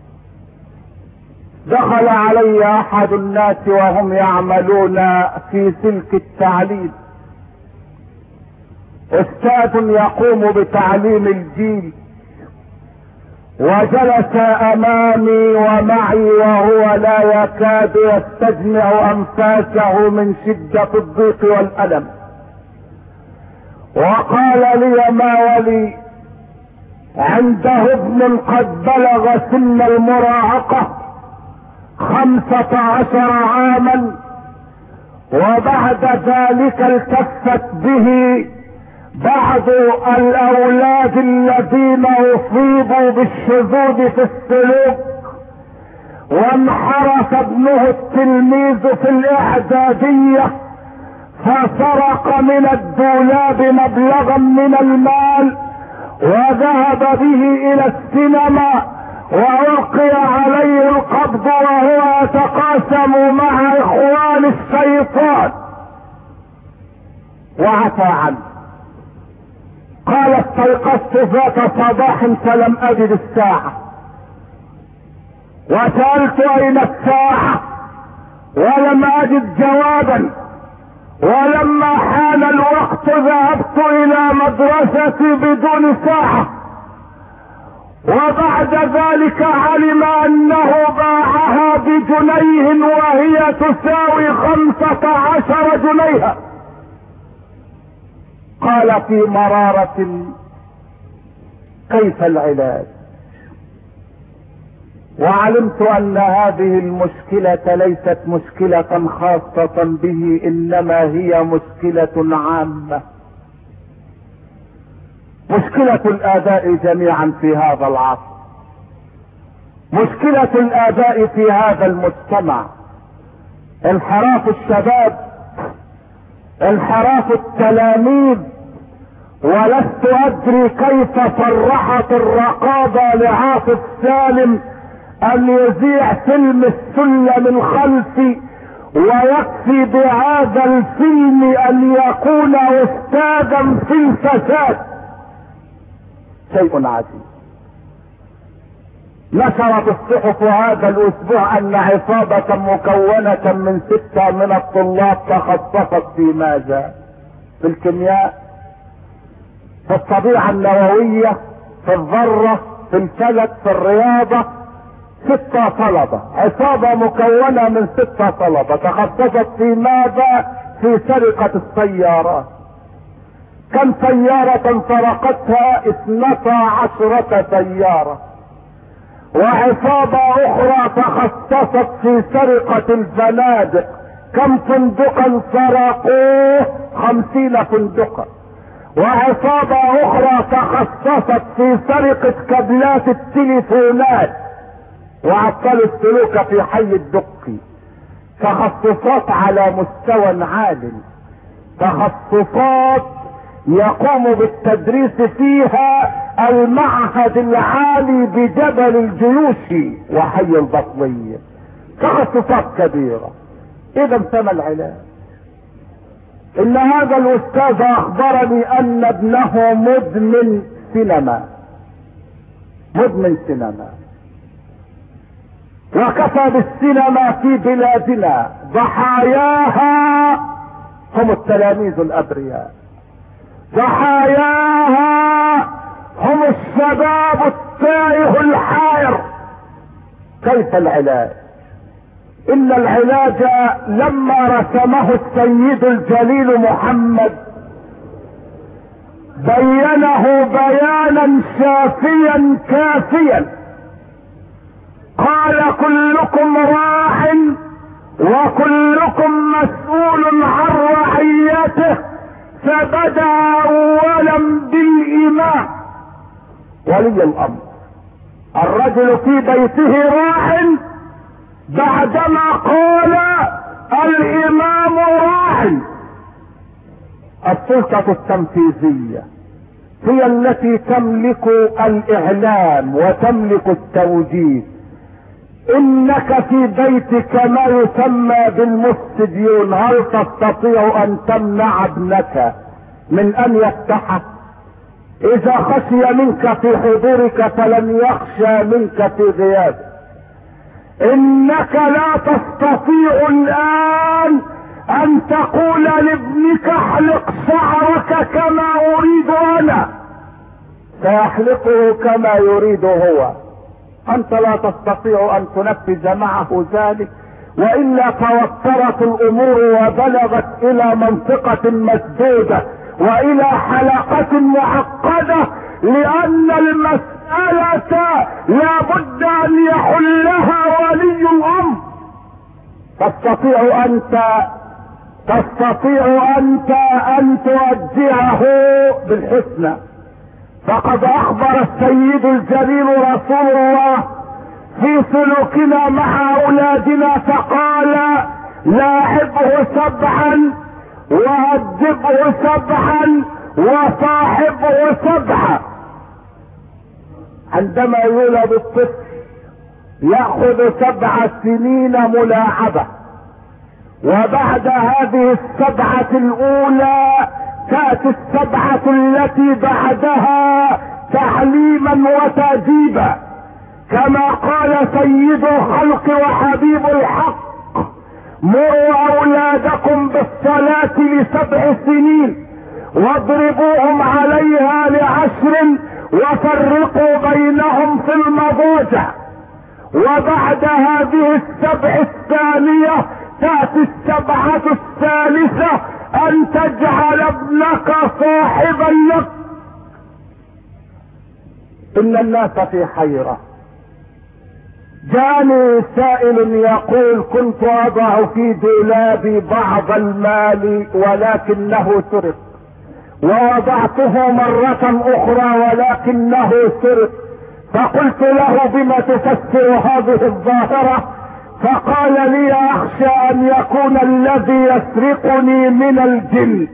S1: دخل علي احد الناس وهم يعملون في سلك التعليم، استاذ يقوم بتعليم الجيل، وجلس امامي ومعي وهو لا يكاد يستجمع انفاسه من شدة الضيق والالم، وقال لي ما ولي عنده ابن قد بلغ سن المراهقة خمسة عشر عاما، وبعد ذلك التفت به بعض الاولاد الذين اصيبوا بالشذوذ في السلوك، وانحرف ابنه التلميذ في الاعدادية فسرق من الدولاب مبلغا من المال وذهب به الى السينما وألقي عليه القبض وهو يتقاسم مع اخوان الشيطان وعفى عنه. قال استيقظت ذات صباح فلم اجد الساعة، وسألت اين الساعة ولم اجد جوابا، ولما حان الوقت ذهبت الى مدرستي بدون ساعة، وبعد ذلك علم انه باعها بجنيه وهي تساوي خمسة عشر جنيها. قال في مرارة كيف العلاج؟ وعلمت ان هذه المشكلة ليست مشكلة خاصة به، انما هي مشكلة عامة، مشكلة الآباء جميعا في هذا العصر، مشكلة الآباء في هذا المجتمع، انحراف الشباب، انحراف التلاميذ. ولست أدري كيف صرحت الرقابة لعاطف سالم أن يذيع فيلم السلم الخلفي، ويكفي بهذا الفيلم أن يكون أستاذا في الفساد. شيء عجيب. نشرت الصحف هذا الاسبوع ان عصابة مكونة من ستة من الطلاب تخصصت في ماذا؟ في الكيمياء، في الطبيعة النووية، في الذرة، في الفلك، في الرياضة. ستة طلبة، عصابة مكونة من ستة طلبة تخصصت في ماذا؟ في سرقة السيارات. كم سيارة سرقتها؟ اثنتا عشرة سيارة. وعصابة اخرى تخصصت في سرقة الفنادق، كم فندقا سرقوه؟ خمسين فندقا. وعصابة اخرى تخصصت في سرقة كابلات التليفونات وعطلوا السلوك في حي الدقي. تخصصات على مستوى عال، تخصصات يقوم بالتدريس فيها المعهد العالي بجبل الجيوش وحي البطلية، تخصصات كبيرة. اذا فما العلاج؟ ان هذا الاستاذ اخبرني ان ابنه مدمن سينما، مدمن سينما، وكفى بالسينما في بلادنا ضحاياها هم التلاميذ الابرياء، ضحاياها هم الشباب التائه الحائر. كيف العلاج؟ ان العلاج لما رسمه السيد الجليل محمد بينه بيانا شافيا كافيا. قال كلكم راع وكلكم مسؤول عن رعيته، فبدأ اولا بالامام ولي الامر. الرجل في بيته راع بعدما قال الامام راع. السلطة التنفيذية هي التي تملك الاعلام وتملك التوجيه. انك في بيتك ما يسمى بالمستديون، هل تستطيع ان تمنع ابنك من ان يفتحه؟ اذا خشي منك في حضورك فلن يخشى منك في غيابك. انك لا تستطيع الان ان تقول لابنك احلق شعرك كما اريد انا، سيحلقه كما يريد هو. انت لا تستطيع ان تنفذ معه ذلك، والا توترت الامور وبلغت الى منطقة مسدودة والى حلقة معقدة، لان المسألة لا بد ان يحلها ولي الامر. تستطيع انت تستطيع انت ان توجهه بالحسنى. فقد اخبر السيد الجليل رسول الله في سلوكنا مع اولادنا فقال لاعبه سبعا وادبه سبعا وصاحبه سبعا. عندما يولد الطفل يأخذ سبع سنين ملاعبة، وبعد هذه السبعة الاولى تأتي السبعة التي بعدها تعليما وتأديبا، كما قال سيد الخلق وحبيب الحق مروا اولادكم بالصلاة لسبع سنين واضربوهم عليها لعشر وفرقوا بينهم في المضاجع. وبعد هذه السبع الثانية تأتي السبعة الثالثة ان تجعل ابنك صاحبا لك. ان الناس في حيرة. جاني سائل يقول كنت اضع في دولابي بعض المال ولكنه سرق، ووضعته مرة اخرى ولكنه سرق، فقلت له بما تفسر هذه الظاهرة؟ فقال لي اخشى ان يكون الذي يسرقني من الجن.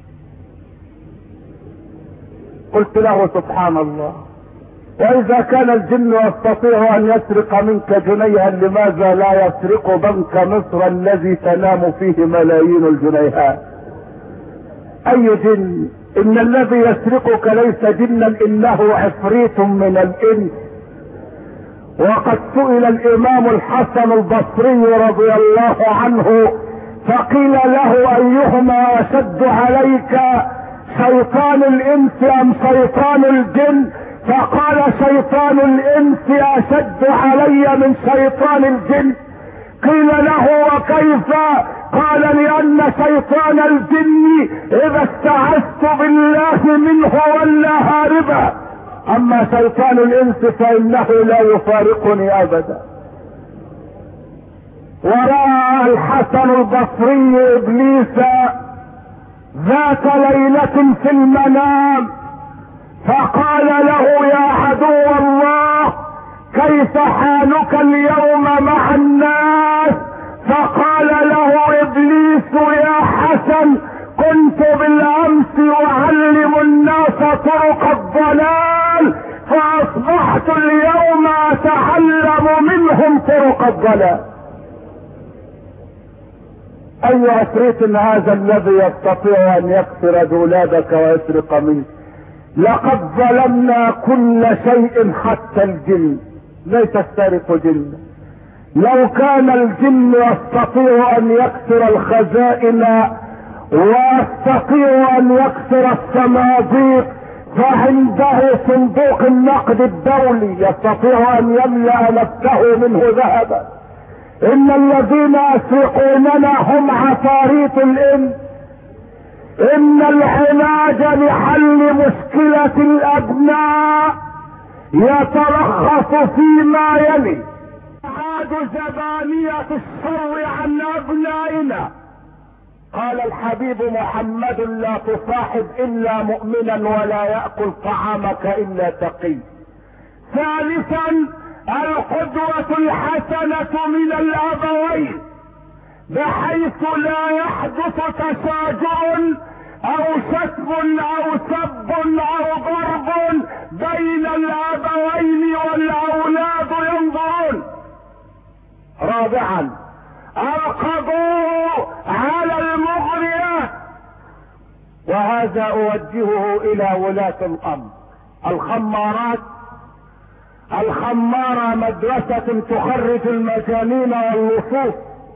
S1: قلت له سبحان الله، واذا كان الجن يستطيع ان يسرق منك جنيها لماذا لا يسرق بنك مصر الذي تنام فيه ملايين الجنيهات؟ اي جن؟ ان الذي يسرقك ليس جنا انه عفريت من الانس. وقد سئل الامام الحسن البصري رضي الله عنه فقيل له ايهما اشد عليك، شيطان الانس ام شيطان الجن؟ فقال شيطان الانس اشد علي من شيطان الجن. قيل له وكيف؟ قال لان شيطان الجن اذا استعذت بالله منه ولا هاربا، اما شيطان الانس فانه لا يفارقني ابدا. ورأى الحسن البصري ابليس ذات ليلة في المنام فقال له يا عدو الله كيف حالك اليوم مع الناس؟ فقال له ابليس يا حسن كنت بالامس اعلم الناس طرق الضلال فاصبحت اليوم اتعلم منهم طرق الضلال. اي عفريت هذا الذي يستطيع ان يكسر دولابك ويسرق منك؟ لقد ظلمنا كل شيء حتى الجن، ليس السارق جن. لو كان الجن يستطيع ان يكسر الخزائن ويستطيع ان يكسر الصناديق فعنده صندوق النقد الدولي يستطيع ان يملأ نفسه منه ذهبا. ان الذين يسرقوننا هم عفاريت الانس. ان العلاج لحل مشكلة الابناء يتلخص فيما يلي: ابعاد زبانية الشر عن ابنائنا. قال الحبيب محمد لا تصاحب الا مؤمنا ولا يأكل طعامك الا تقي. ثالثا القدوة الحسنة من الابوين بحيث لا يحدث تشاجر او شتم او سب او ضرب بين الابوين والاولاد ينظرون. رابعا القضاء على المغريات، وهذا اوجهه الى ولاة الامر. الخمارات، الخمارة مدرسة تخرج المجانين واللصوص.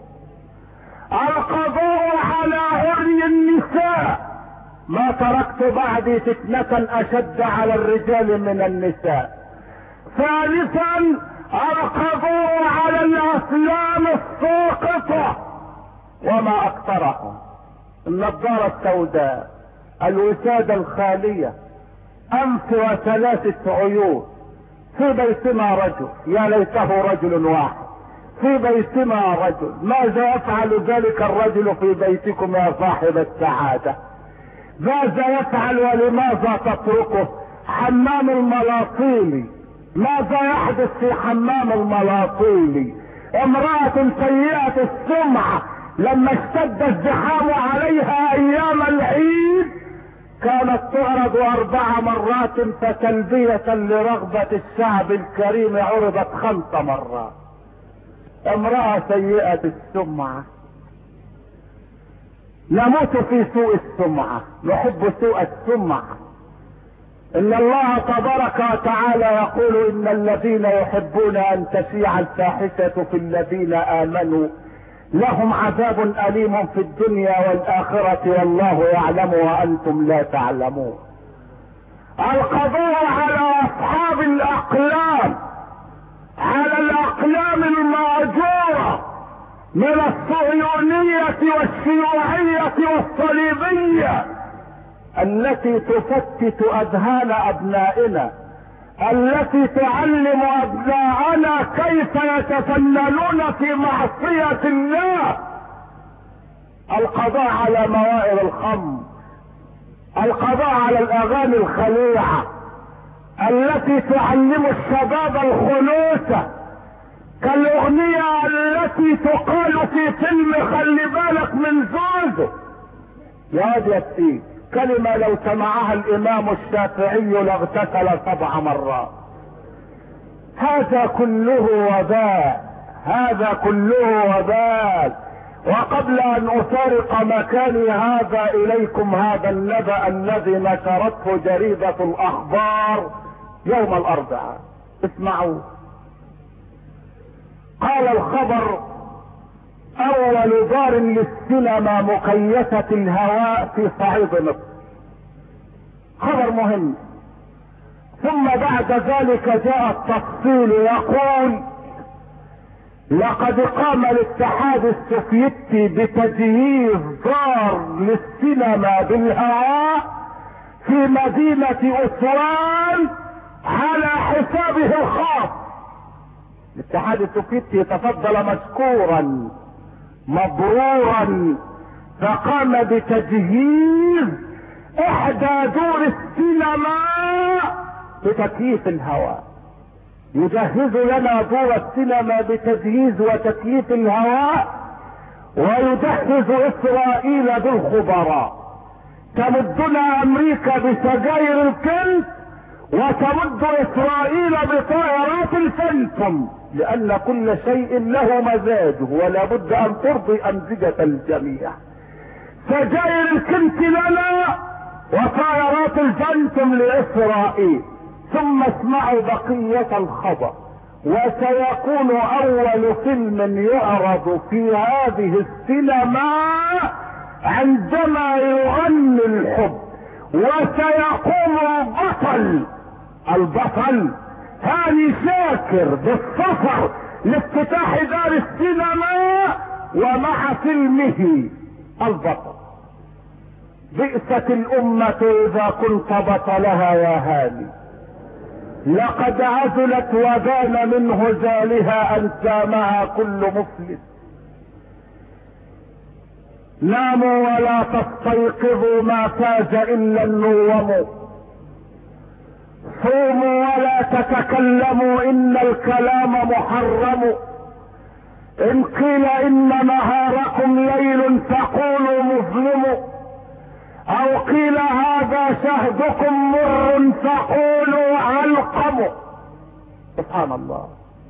S1: القضاء على عري النساء، ما تركت بعدي فتنة اشد على الرجال من النساء. ثالثا القضاء على الافلام الساقطة وما اكثرها: النظارة السوداء، الوسادة الخالية، انف وثلاثة عيون. في بيتنا رجل، يا ليته رجل واحد في بيتنا رجل. ماذا يفعل ذلك الرجل في بيتكم يا صاحب السعادة؟ ماذا يفعل ولماذا تتركه؟ حمام الملاطيلي، ماذا يحدث في حمام الملاطيلي؟ امرأة سيئة السمعة لما اشتد الزحام عليها ايام العيد كانت تعرض اربع مرات، فتلبية لرغبة الشعب الكريم عرضت خمس مرات. امرأة سيئة السمعة. نموت في سوء السمعة، نحب سوء السمعة. ان الله تبارك وتعالى يقول ان الذين يحبون ان تشيع الفاحشة في الذين امنوا لهم عذاب اليم في الدنيا والاخرة والله يعلم وانتم لا تعلمون. القضاء على اصحاب الاقلام، على الاقلام المأجورة من الصهيونية والشيوعية والصليبية التي تفتت اذهان ابنائنا، التي تعلم ابناءنا كيف يتفننون في معصية الله. القضاء على موائل الخمر، القضاء على الاغاني الخليعة التي تعلم الشباب الخنوسة، كالاغنية التي تقال في فيلم خلي بالك من زوزو. يا واد يا سيد، كلمة لو سمعها الامام الشافعي لاغتسل سبع مرات. هذا كله وباء، هذا كله وباء. وقبل ان افارق مكاني هذا اليكم هذا النبأ الذي نشرته جريدة الاخبار يوم الاربعاء، اسمعوا. قال الخبر: اول دار للسينما مكيفة الهواء في صعيد مصر. خبر مهم. ثم بعد ذلك جاء التفصيل يقول: لقد قام الاتحاد السوفيتي بتجهيز دار للسينما بالهواء في مدينة أسوان على حسابه الخاص. الاتحاد السوفيتي تفضل مشكورا مبرورا، فقام بتجهيز احدى دور السينما بتكييف الهواء. يجهز لنا دور السينما بتجهيز وتكييف الهواء، ويجهز اسرائيل بالخبراء. تمدنا امريكا بسجاير الكنز، وتمد اسرائيل بطائرات الفنتم، لان كل شيء له مزاجه ولا بد ان ترضي امزجة الجميع. سجاير الكنز لنا وطائرات الفنتم لاسرائيل. ثم اسمعوا بقية الخبر. وسيكون اول فيلم يعرض في هذه السينما عندما يغني الحب، وسيقوم البطل البطل هاني شاكر بالسفر لافتتاح دار السينما ومع فيلمه البطل. بئست الامة اذا كنت بطلها يا هاني، لقد عزلت وبان من هزالها ان سامها كل مفلس. ناموا ولا تستيقظوا ما فاز الا النوم، صوموا ولا تتكلموا ان الكلام محرم. ان قيل ان نهاركم ليل فقولوا مظلم، او قيل هذا شهدكم مر فقولوا علقم. سبحان الله.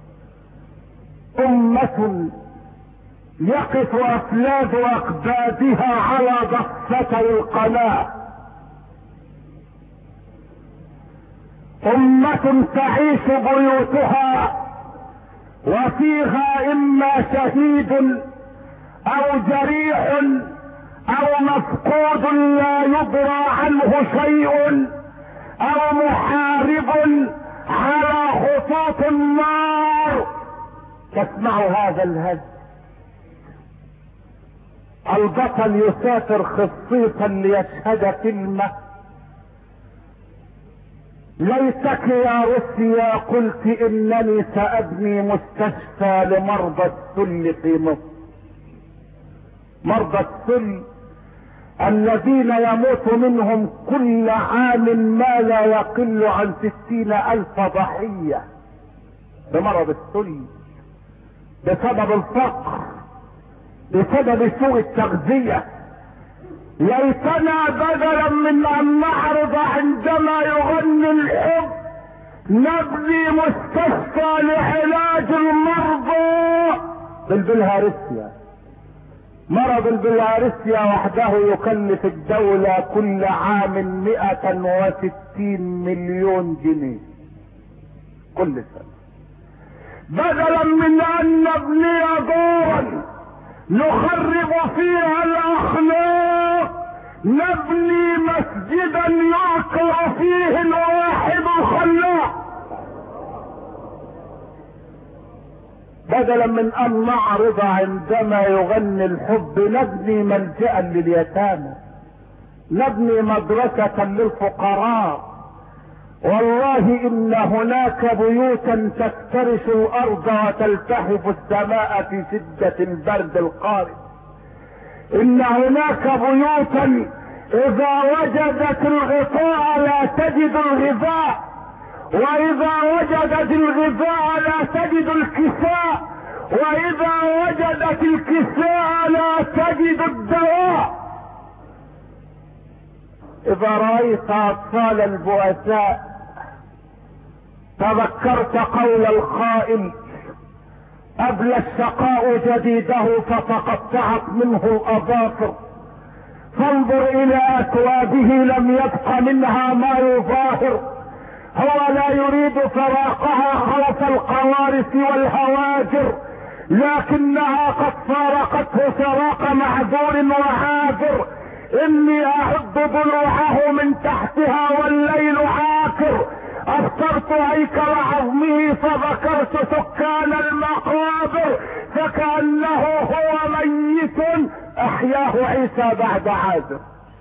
S1: امة يقف افلاد اكبادها على ضفتي القناة، امة تعيش بيوتها وفيها اما شهيد او جريح او مفقود لا يدرى عنه شيء، او محارب على خطوط النار. تسمعوا هذا الهز. البطل يسافر خصيصا ليشهد فيلمه. ليتك يا روسيا قلت انني سابني مستشفى لمرضى السل في مصر. مرضى السل الذين يموت منهم كل عام ما لا يقل عن ستين الف ضحية بمرض السل، بسبب الفقر، بسبب سوء التغذية. ليتنا بدلا من ان نعرض عندما يغني الحب نبني مستشفى لعلاج المرضى بالبلهارسيا. مرض البلهارسيا وحده يكلف الدولة كل عام مئة وستين مليون جنيه كل سنة. بدلا من ان نبني دورا نخرب فيها الاخلاق نبني مسجدا يعقر فيه الواحد الخلاق. بدلا من ان نعرض عندما يغني الحب نبني ملجأ لليتامى، نبني مدرسة للفقراء. والله ان هناك بيوتا تفترش الارض وتلتحف السماء في شدة البرد القارس. ان هناك بيوتا اذا وجدت الغطاء لا تجد الغذاء، واذا وجدت الغذاء لا تجد الكساء، واذا وجدت الكساء لا تجد الدواء. اذا رأيت اطفال البؤساء تذكرت قول القائل: أبلى الشقاء جديده فتقطعت منه الأظافر، فانظر إلى أكوابه لم يبق منها ما يظاهر. هو لا يريد فراقها خوف القوارث والهواجر، لكنها قد فارقته فراق معذور وعاذر. إني أعد ضلوعه من تحتها والليل عاكر، ابصرت هيكل عظمه فذكرت سكان المقابر فكأنه هو ميت احياه عيسى بعد عازر.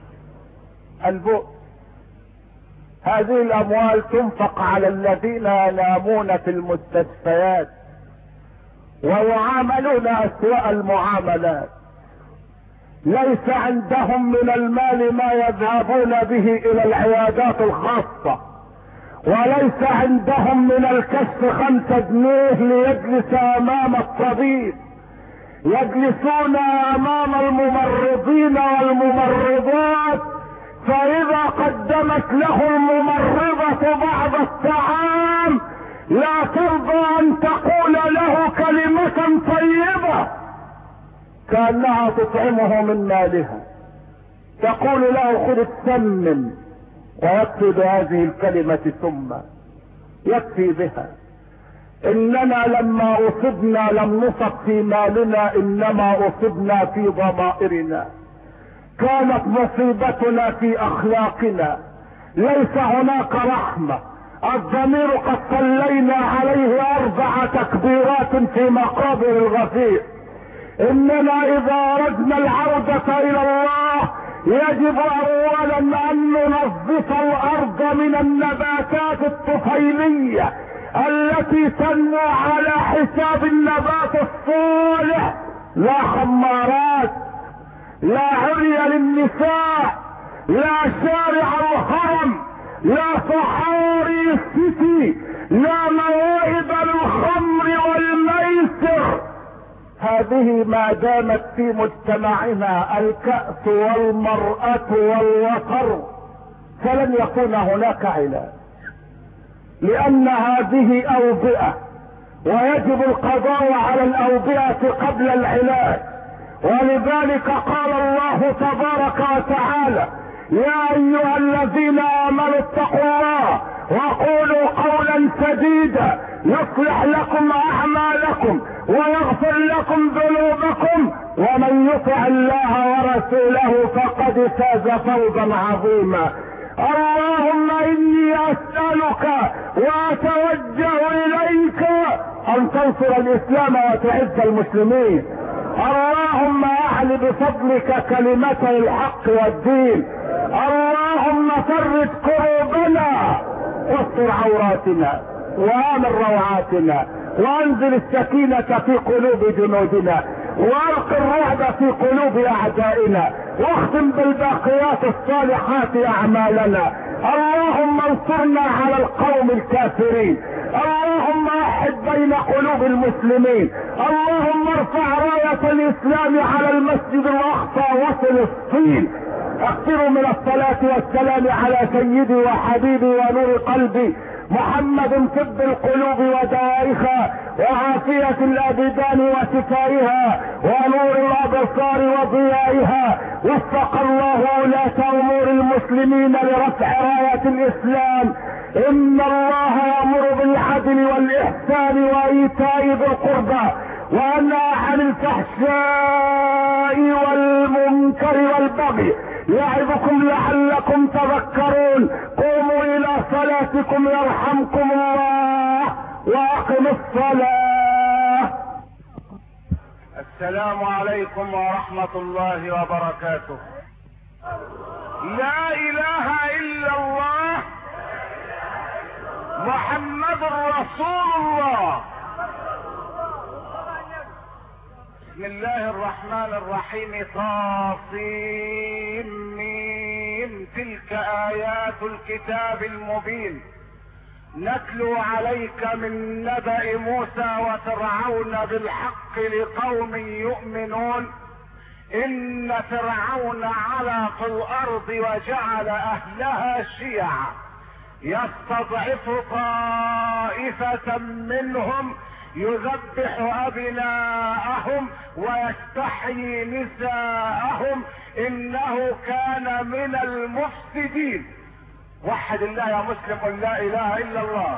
S1: البؤس. هذه الاموال تنفق على الذين ينامون في المستشفيات ويعاملون اسوأ المعاملات، ليس عندهم من المال ما يذهبون به الى العيادات الخاصة، وليس عندهم من الكشف خمسة جنيه ليجلس امام الطبيب، يجلسون امام الممرضين والممرضات، فاذا قدمت له الممرضة بعض الطعام لا ترضى ان تقول له كلمة طيبة كأنها تطعمه من مالها، تقول له خذ السمن، ويكفي بهذه الكلمة ثم يكفي بها. اننا لما اصبنا لم نصب في مالنا، انما اصبنا في ضمائرنا. كانت مصيبتنا في اخلاقنا، ليس هناك رحمة. الضمير قد صلينا عليه اربع تكبيرات في مقابر الغفير. اننا اذا اردنا العودة الى الله يجب اولا ان ننظف الارض من النباتات الطفيلية التي تنمو على حساب النبات الصالح. لا خمارات، لا عري للنساء، لا شارع الهرم، لا صحاري السيتي، لا موائد للخمر والميسر. هذه ما دامت في مجتمعنا الكأس والمرأة والوتر فلن يكون هناك علاج، لأن هذه أوبئة ويجب القضاء على الأوبئة قبل العلاج. ولذلك قال الله تبارك وتعالى: يا ايها الذين امنوا اتقوا الله وقولوا قولا سديدا يصلح لكم اعمالكم ويغفر لكم ذنوبكم ومن يطع الله ورسوله فقد فاز فوزا عظيما. اللهم اني اسألك واتوجه اليك ان تنصر الاسلام وتعز المسلمين. اللهم اعل بفضلك كلمتي الحق والدين. اللهم فرج كروبنا واستر عوراتنا وامن روعاتنا وانزل السكينة في قلوب جنودنا والق الرعب في قلوب اعدائنا واختم بالباقيات الصالحات اعمالنا. اللهم انصرنا على القوم الكافرين. اللهم احد بين قلوب المسلمين. اللهم ارفع راية الاسلام على المسجد الاقصى وفلسطين. اكثروا من الصلاة والسلام على سيدي وحبيبي ونور قلبي محمد، طب القلوب ودوائها وعافية الابدان وشفائها ونور الابصار وضيائها. وفق الله ولاة امور المسلمين لرفع راية الاسلام. ان الله يأمر بالعدل والاحسان وايتاء ذي القربى وينهى عن الفحشاء والمنكر والبغي يعظكم لعلكم تذكرون. قوموا الى صلاتكم يرحمكم الله واقم الصلاة. السلام عليكم ورحمة الله وبركاته. لا اله الا الله محمد رسول الله. بسم الله الرحمن الرحيم. طاسين ميم. تلك ايات الكتاب المبين نتلو عليك من نبأ موسى وفرعون بالحق لقوم يؤمنون. ان فرعون علا في الارض وجعل اهلها شيعا يستضعف طائفة منهم يذبح ابناءهم ويستحيي نساءهم انه كان من المفسدين. وحد الله يا مسلم، قل لا اله الا الله.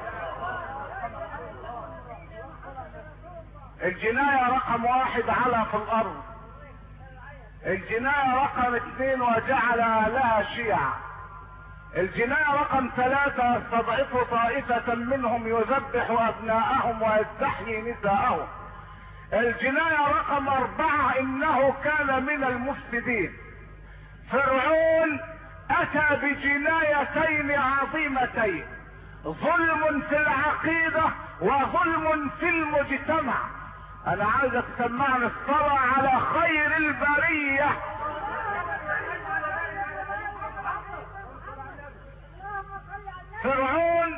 S1: الجناية رقم واحد على في الارض. الجناية رقم اثنين وجعل لها شيعا. الجناية رقم ثلاثة: يستضعف طائفة منهم يذبح ابناءهم ويستحيي نساءهم. الجناية رقم اربعة: انه كان من المفسدين. فرعون اتى بجنايتين عظيمتين: ظلم في العقيدة وظلم في المجتمع. انا عايزك تسمعني الصلاة على خير البرية. فرعون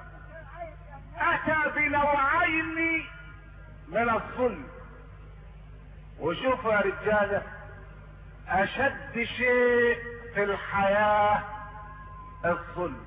S1: اتى بنوعين من الظلم. وشوفوا يا رجالة، اشد شيء في الحياة الظلم.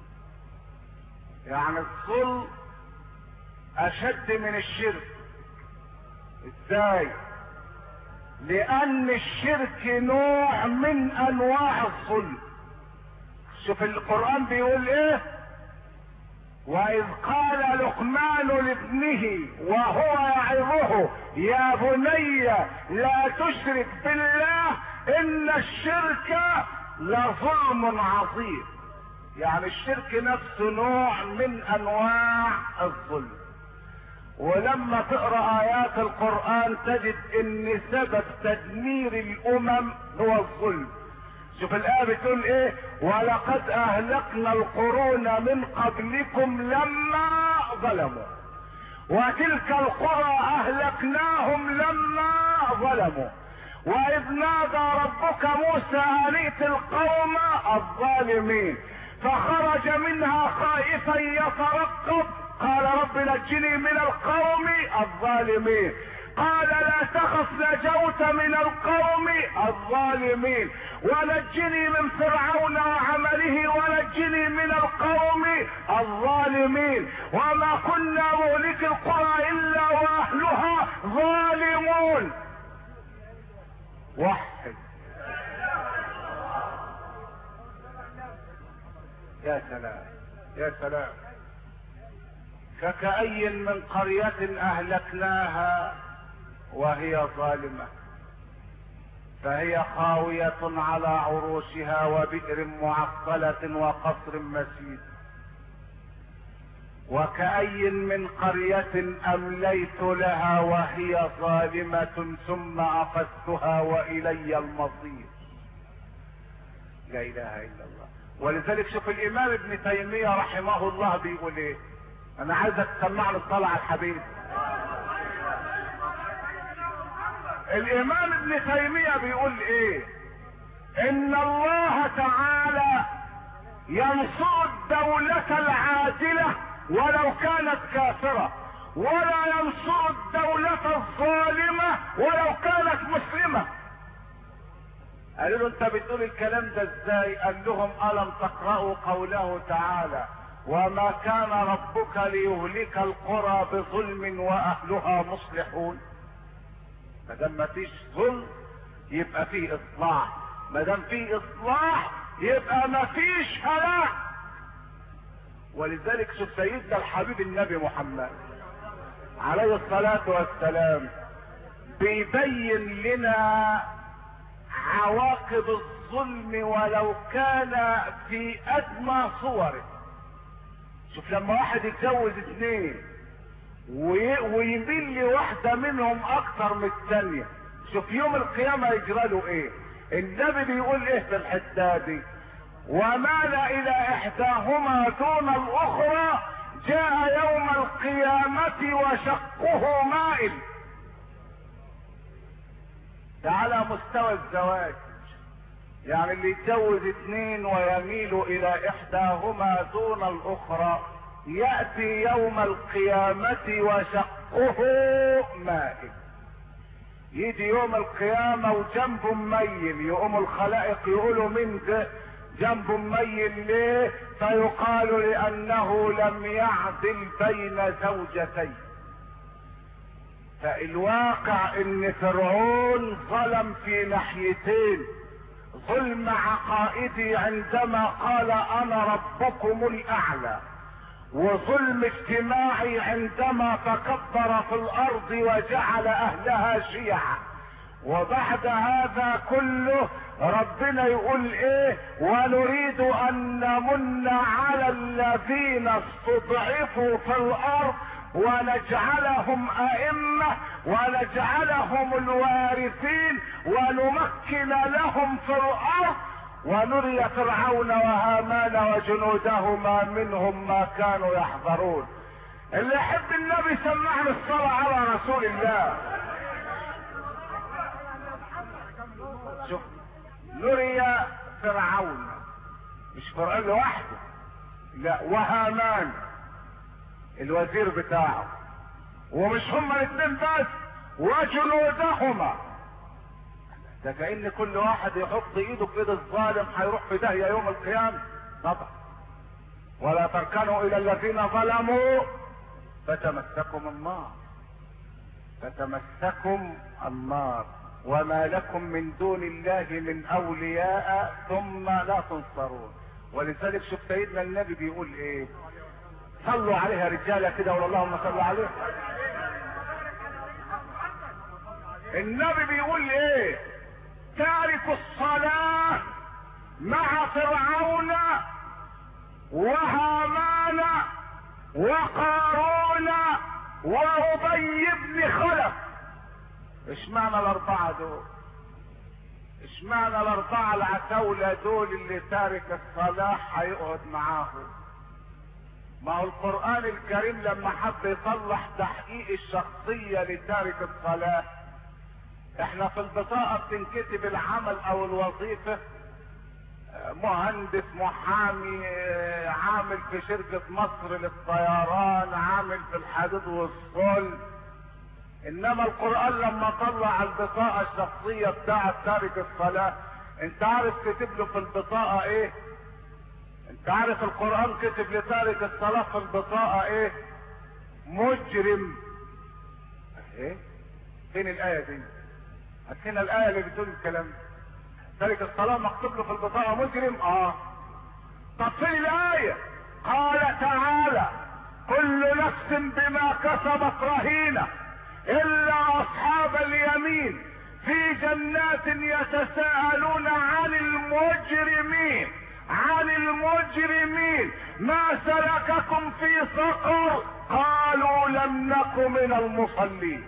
S1: يعني الظلم اشد من الشرك. ازاي؟ لان الشرك نوع من انواع الظلم. شوف القرآن بيقول ايه: واذ قال لقمان لابنه وهو يعظه يا بني لا تشرك بالله ان الشرك لظلم عظيم. يعني الشرك نفسه نوع من انواع الظلم. ولما تقرأ ايات القرآن تجد ان سبب تدمير الامم هو الظلم. شوف الآية بتقول ايه: ولقد اهلكنا القرون من قبلكم لما ظلموا وتلك القرى اهلكناهم لما ظلموا واذ نادى ربك موسى ان ائت القوم الظالمين فخرج منها خائفا يترقب قال رب نجني من القوم الظالمين قال لا تخف نجوت من القوم الظالمين ونجني من فرعون وعمله ونجني من القوم الظالمين وما كنا مهلك القرى الا واهلها ظالمون. وحد. يا سلام يا سلام. فكأي من قرية اهلكناها وهي ظالمة فهي خاوية على عروشها وبئر معطلة وقصر مسيد. وكأي من قرية امليت لها وهي ظالمة ثم اخذتها والي المصير. لا اله الا الله. ولذلك شوف الامام ابن تيمية رحمه الله بيقول ايه. انا عايزك تسمعني الصلاة على الحبيب. الامام ابن تيمية بيقول ايه: ان الله تعالى ينصر الدولة العادلة ولو كانت كافرة ولا ينصر الدولة الظالمة ولو كانت مسلمة. قالوا له انت بتقول الكلام ده ازاي؟ قال لهم الم تقرأوا قوله تعالى وما كان ربك ليهلك القرى بظلم واهلها مصلحون. ما دام ما فيش ظلم يبقى فيه اصلاح، ما دام فيه اصلاح يبقى ما فيش هلاك. ولذلك شوف سيدنا الحبيب النبي محمد عليه الصلاة والسلام بيبين لنا عواقب الظلم ولو كان في ادنى صوره. شوف لما واحد يتجوز اثنين ويميل لواحدة منهم اكتر من الثانية، شوف يوم القيامة يجرى له ايه. النبي بيقول ايه في الحتة دي: ومال الى احداهما دون الاخرى جاء يوم القيامة وشقه مائل. ده على مستوى الزواج، يعني اللي يتجوز اثنين ويميل الى احداهما دون الاخرى يأتي يوم القيامة وشقه مائل. يجي يوم القيامة وجنبه مميل، يقوم الخلائق يقولوا من ده جنبه مميل ليه؟ فيقال لانه لم يعدل بين زوجتين. فالواقع ان فرعون ظلم في ناحيتين: ظلم عقائدي عندما قال انا ربكم الاعلى، وظلم اجتماعي عندما تكبر في الارض وجعل اهلها شيعا، وبعد هذا كله ربنا يقول ايه؟ ونريد ان نمن على الذين استضعفوا في الارض ونجعلهم ائمة ونجعلهم الوارثين ونمكن لهم في الارض ونري فرعون وهامان وجنودهما منهم ما كانوا يحذرون. اللي يحب النبي سمعني الصلاة على رسول الله. شوف، نري فرعون، مش فرعون لوحده، لا، وهامان الوزير بتاعه، ومش هما الاثنين بس، وجنودهما. ده كأن كل واحد يحط ايده في ايد الظالم هيروح في داهية يوم القيامة. طبعا ولا تركنوا الى الذين ظلموا فتمسكم النار، فتمسكم النار وما لكم من دون الله من اولياء ثم لا تنصرون. ولذلك شوف سيدنا النبي بيقول ايه؟ صلوا عليها رجاله كده، ولا اللهم صل عليه. النبي بيقول ايه؟ تارك الصلاة مع فرعون وهامان وقارون وأبي بن خلف. اشمعنى الاربعة دول؟ اشمعنى الاربعة العتاولة دول اللي تارك الصلاة هيقعد معاهم؟ ما هو القرآن الكريم لما حب يصلح تحقيق الشخصية لتارك الصلاة، احنا في البطاقة بتنكتب العمل او الوظيفة، مهندس، محامي، عامل في شركة مصر للطيران، عامل في الحديد والصلب. انما القرآن لما طلع البطاقة الشخصية بتاعت تارك الصلاة، انت عارف كتب له في البطاقة ايه؟ انت عارف القرآن كتب لتارك الصلاة في البطاقة ايه؟ مجرم. ايه؟ فين الآية دي؟ هنا الآية اللي بتقول الكلام ده. تارك الصلاة مكتوب له في البطاقة مجرم؟ اه. طب فين الآية؟ قال تعالى: كل نفس بما كسبت رهينة إلا أصحاب اليمين في جنات يتساءلون عن المجرمين عن المجرمين ما سلككم في سقر قالوا لم نك من المصلين.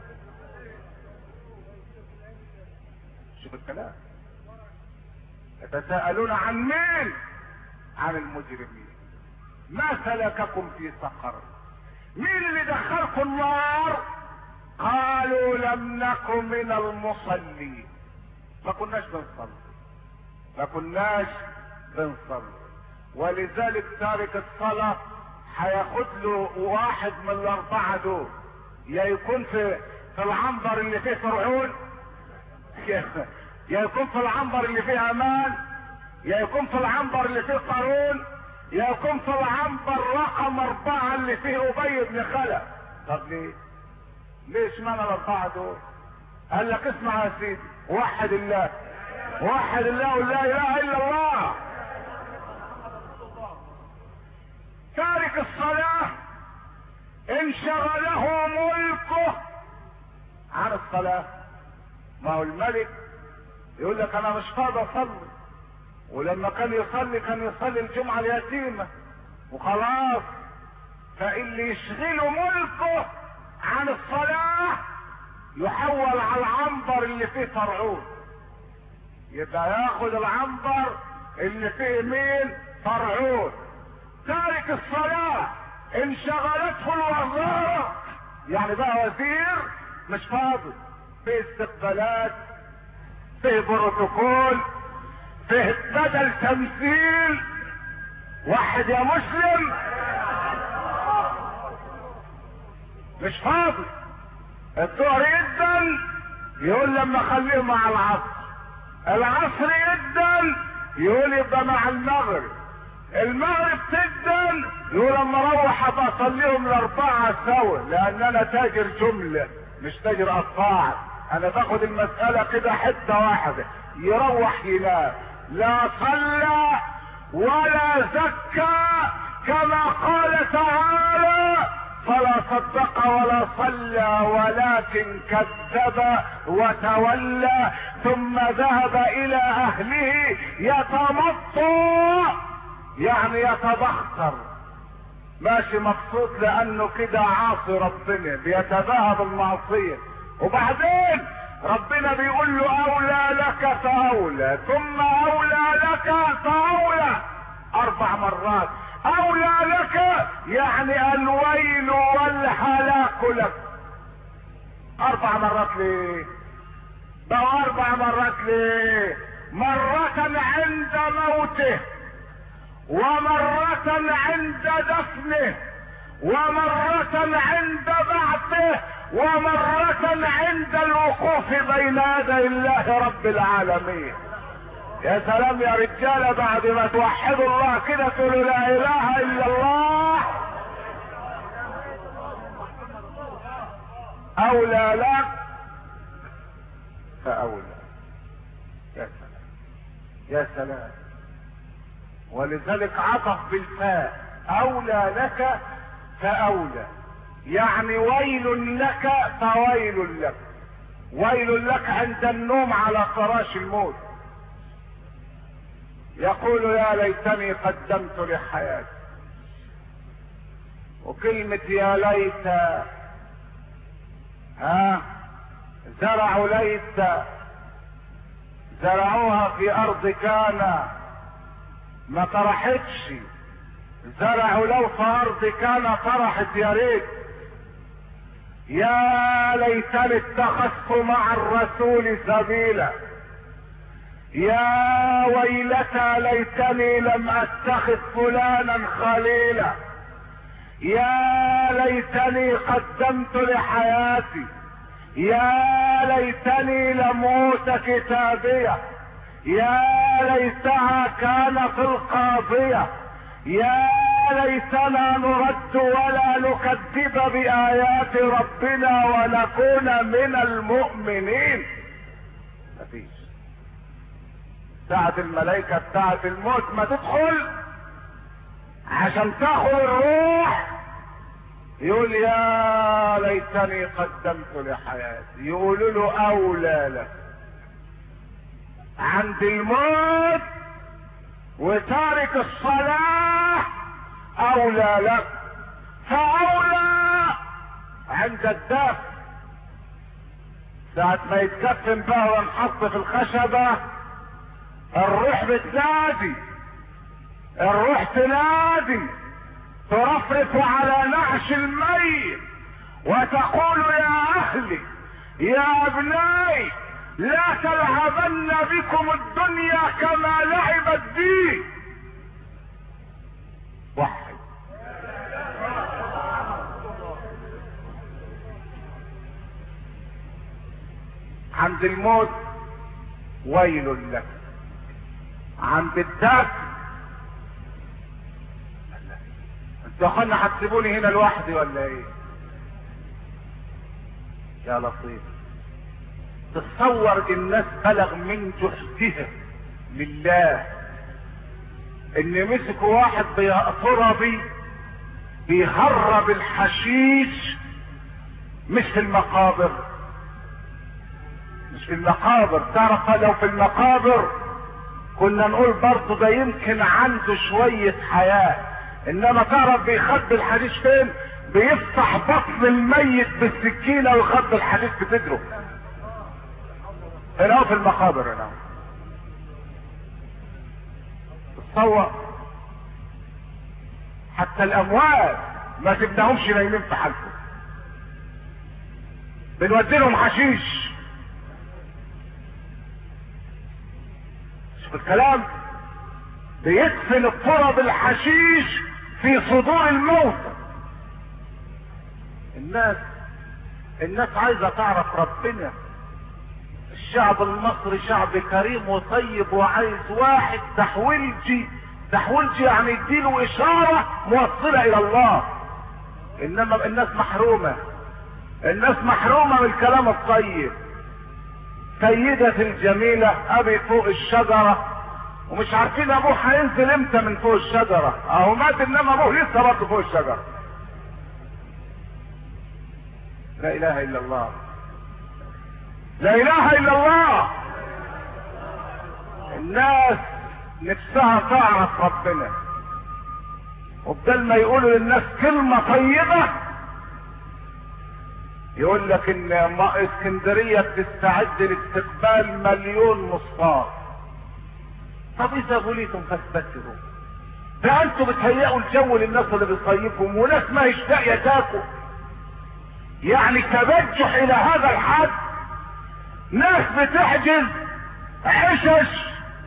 S1: شوف الكلام، يتساءلون عن مين؟ عن المجرمين. ما سلككم في سقر؟ مين اللي دخلكم النار؟ قالوا لم نك من المصلين. ما كناش بنصلي، ما كناش بنصلي. ولذلك تارك الصلاة هياخد له واحد من الاربعة دول، يا يكون في في العنبر اللي فيه فرعون، يا يكون في العنبر اللي فيه هامان، يا يكون في العنبر اللي فيه قارون، يا يكون في العنبر رقم اربعة اللي فيه ابي بن خلف. طب ليه؟ ليش معنى الاربعة دول؟ قال لك اسمع يا سيدي، وحد الله، وحد الله ولا اله الا الله. تارك الصلاة انشغله ملكه عن الصلاة. ما هو الملك يقول لك انا مش فاضي اصلي، ولما كان يصلي كان يصلي الجمعة اليتيمة وخلاص. فاللي يشغله ملكه عن الصلاة يحول على العنبر اللي فيه فرعون، يبقى ياخد العنبر اللي فيه مين؟ فرعون. تارك الصلاة انشغلته الوزارة، يعني بقى وزير مش فاضي، فيه استقبالات، فيه بروتوكول، فيه بدل تمثيل. واحد يا مسلم مش فاضي. الظهر يدن يقول لما خليه مع العصر، العصر يدن يقول يبقى مع المغرب، المغرب تدن يقول لما اروح ابقى اصليهم الاربعه سوا، لان انا تاجر جمله مش تاجر قطاع. انا باخد المساله كده حته واحده. يروح ينام، لا صلى ولا زكى، كما قال تعالى: فلا صدق ولا صلى ولكن كذب وتولى ثم ذهب الى اهله يتمطى، يعني يتبختر، ماشي مبسوط لانه كده عاصي ربنا بيتباهى بالمعصيه. وبعدين ربنا بيقول له اولى لك فاولى، ثم اولى لك فاولى، اربع مرات. اولى لك يعني الويل والهلاك لك. اربع مرات ليه؟ بقى اربع مرات ليه؟ مرة عند موته، ومرة عند دفنه، ومرة عند بعثه، ومرة عند الوقوف بين يدي الله رب العالمين. يا سلام يا رجاله، بعد ما توحدوا الله كده تقولوا لا اله الا الله. اولى لك فاولى. يا سلام يا سلام. ولذلك عطف بالفاء، اولى لك فاولى، يعني ويل لك فويل لك. ويل لك عند النوم على فراش الموت، يقول يا ليتني قدمت لحياتي. وكلمة يا ليت، ها، زرعوا ليت، زرعوها في ارض كان ما طرحتش، زرعوا لو في ارض كان طرحت يا ريت. يا ليتني اتخذت مع الرسول سبيلا، يا ويلتى ليتني لم اتخذ فلانا خليلا، يا ليتني قدمت لحياتي، يا ليتني لم اوت كتابيه، يا ليتها كانت القاضيه، يا ليتنا نرد ولا نكذب بآيات ربنا ونكون من المؤمنين. مفيش. ساعة الملائكة بتاعة الموت ما تدخل عشان تاخذ الروح، يقول يا ليتني قدمت لحياتي، يقولوا له اولى لك. عند الموت وتارك الصلاة اولى لك، فاولى عند الدفن. ساعة ما يتكفن بقى وينحط في الخشبة، الروح بتنادي، الروح تنادي، ترفرف على نعش الميت وتقول يا اهلي يا ابنائي لا تلعبن بكم الدنيا كما لعبت بي. وحي. عند الموت ويل لك، عند الدفن انتوا اخوانا هتسيبوني هنا لوحدي ولا ايه؟ يا لطيف. تصور الناس بلغ من جهدها لله ان مسكوا واحد بيقطربي بيهرب الحشيش، مش في المقابر، مش في المقابر. تعرف لو في المقابر كنا نقول برضه ده يمكن عنده شوية حياة، انما تعرف بيخبي الحشيش فين؟ بيفتح بطن الميت بالسكينة ويخبي الحشيش بصدره. هنا في المقابر هنا. تصور حتى الاموات ما سبناهمش نايمين في حالهم، بنودي لهم حشيش. شوف الكلام، بيدفن التراب الحشيش في صدور الموتى. الناس الناس عايزه تعرف ربنا. الشعب المصري شعب كريم وطيب وعايز واحد تحويلجي، تحويلجي يعني يديله اشاره موصله الى الله. انما الناس محرومه، الناس محرومه من الكلام الطيب. سيدة الجميلة ابي فوق الشجرة ومش عارفين ابوه هينزل امتى من فوق الشجرة، اهو مات انما ابوه لسه برضه فوق الشجرة. لا اله الا الله، لا اله الا الله. الناس نفسها تعرف ربنا، وبدل ما يقولوا للناس كلمة طيبة يقول لك ان اسكندرية بتستعد لاستقبال مليون مصطاد. طب اذا بوليتم فاستكبروا، ده انتوا بتهيئوا الجو للناس اللي بتصيفهم، وناس ما هيش لاقيه تاكل. يعني تبجح الى هذا الحد، ناس بتحجز عشش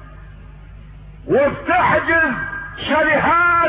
S1: وبتحجز شاليهات،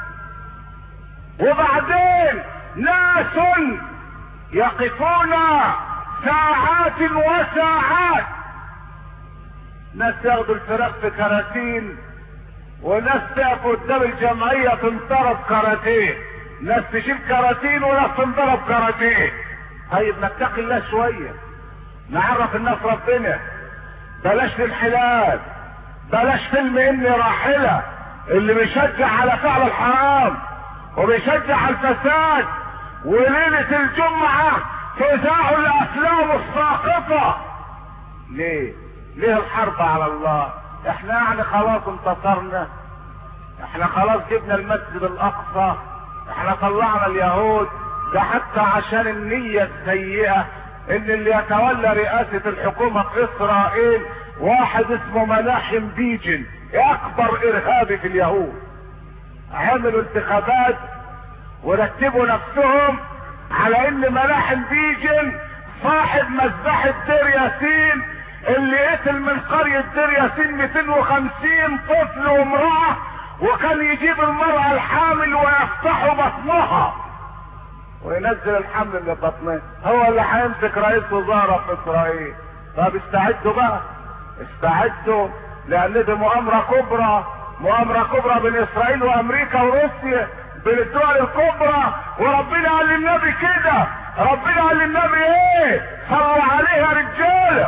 S1: وبعدين ناس يقفون ساعات وساعات، ناس ياخدوا الفراخ في كراتين، وناس تقف قدام الجمعية تنضرب كراتين، ناس تشيل كراتين وناس تنضرب كراتين. طيب نتقي الله شوية، نعرف الناس ربنا، بلاش الانحلال، بلاش فيلم اني راحلة اللي بيشجع على فعل الحرام وبيشجع على الفساد، وليلة الجمعة تذاع الافلام الساقطة. ليه؟ ليه الحرب على الله؟ احنا يعني خلاص انتصرنا؟ احنا خلاص جبنا المسجد الاقصى؟ احنا طلعنا اليهود؟ ده حتى عشان النية السيئة ان اللي يتولى رئاسة الحكومة في اسرائيل واحد اسمه مناحم بيجن، اكبر ارهابي في اليهود. عملوا انتخابات ورتبوا نفسهم على ان مناحم بيجن صاحب مذبحة دير ياسين اللي قتل من قرية دير ياسين مئتين وخمسين طفل وامرأة، وكان يجيب المرأة الحامل ويفتحوا بطنها وينزل الحمل اللي بطنها، هو اللي هيمسك رئيس وزراء في اسرائيل. طب استعدوا بقى، استعدوا، لان دي مؤامرة كبرى، مؤامرة كبرى بين اسرائيل وامريكا وروسيا، بين الدول الكبرى. وربنا قال للنبي كده، ربنا قال للنبي ايه؟ صلوا عليه يا رجاله.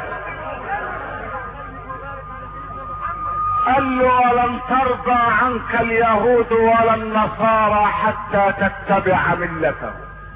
S1: قال له ولن ترضى عنك اليهود ولا النصارى حتى تتبع ملتهم.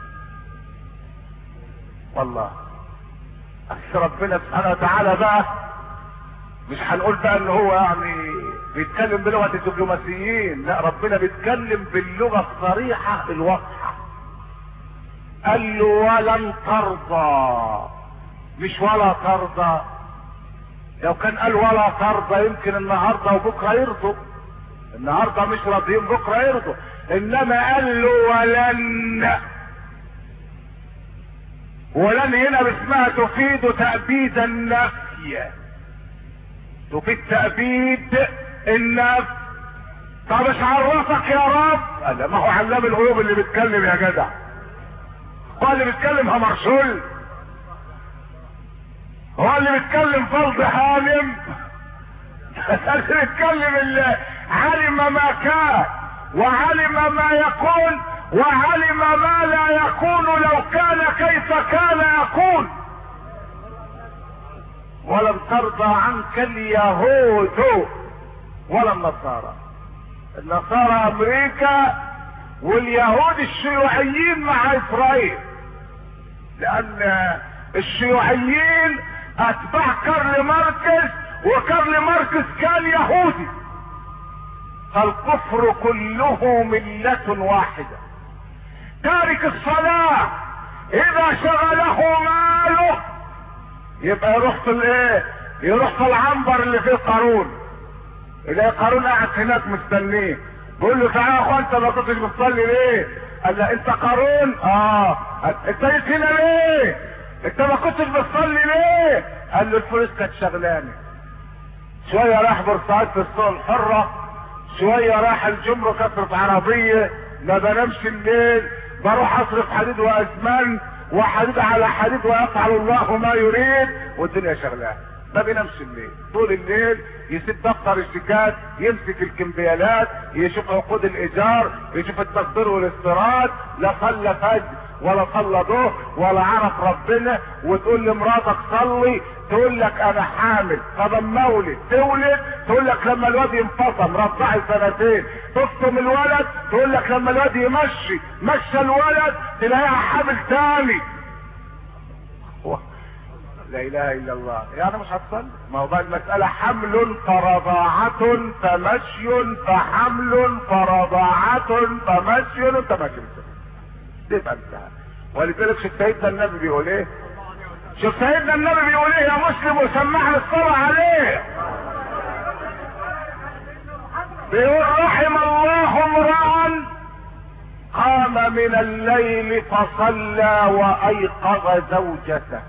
S1: والله بس ربنا سبحانه وتعالى بقى مش هنقول بقى ان هو يعني بيتكلم بلغة الدبلوماسيين، لا، ربنا بيتكلم باللغة الصريحة الواضحة. قال له ولن ترضى، مش ولا ترضى. لو كان قال ولا ترضى يمكن النهارده وبكره يرضوا، النهارده مش راضيين بكره يرضوا، انما قال له ولن. ولن هنا باسمها تفيد تأبيد النفي، تفيد تأبيد النفي. طب ايش عرفك يا رب؟ قال ما هو علام الغيوب اللي بيتكلم يا جدع، هو اللي بيتكلم همرشول، هو اللي بيتكلم فرض حالم، اللي بيتكلم اللي علم ما كان وعلم ما يكون وعلم ما لا يكون لو كان كيف كان يكون. ولن ترضى عنك اليهود ولا النصارى. النصارى امريكا واليهود الشيوعيين مع اسرائيل، لان الشيوعيين اتباع كارل ماركس، وكارل ماركس كان يهودي. فالكفر كله ملة واحدة. تارك الصلاة اذا شغله ماله يبقى يروح في الايه؟ يروح في العنبر اللي فيه قارون، يلاقي قارون قاعد هناك مستنيه، بيقول له تعالى يا اخوان انت ما كنتش بتصلي ليه؟ قال له انت قارون؟ اه. انت جيت هنا ليه؟ انت ما كنتش بتصلي ليه؟ قال له الفلوس كانت شغلانه. شويه راح بورسعيد في السوق الحره، شويه راح الجمرك اصرف عربيه، ما بنامش الليل، بروح اصرف حديد واسمنت وحديد على حديد ويفعل الله ما يريد، والدنيا شغلانه، ما بينامش الليل، طول الليل يسيب دفتر الشيكات، يمسك الكمبيالات، يشوف عقود الايجار، يشوف التصدير والاستيراد، لا صلى فجر ولا صلى ظهر ولا عرف ربنا. وتقول لمراتك صلي، تقول لك انا حامل. طب اما اولد تولد، تقول لك لما الواد ينفصل رضعي سنتين. تفطم الولد، تقول لك لما الواد يمشي، مشى الولد تلاقيها حامل تاني. لا اله الا الله، يعني مش هتصلي. ما هو بقى المسألة حمل فرضاعة فمشي فحمل فرضاعة فمشي فمشي، تبقى انتهى. ولذلك شوف سيدنا النبي بيقول ايه، شوف سيدنا النبي بيقول ايه يا مسلم وسمعني الصلاة عليه. بيقول رحم الله امرأ قام من الليل فصلى وايقظ زوجته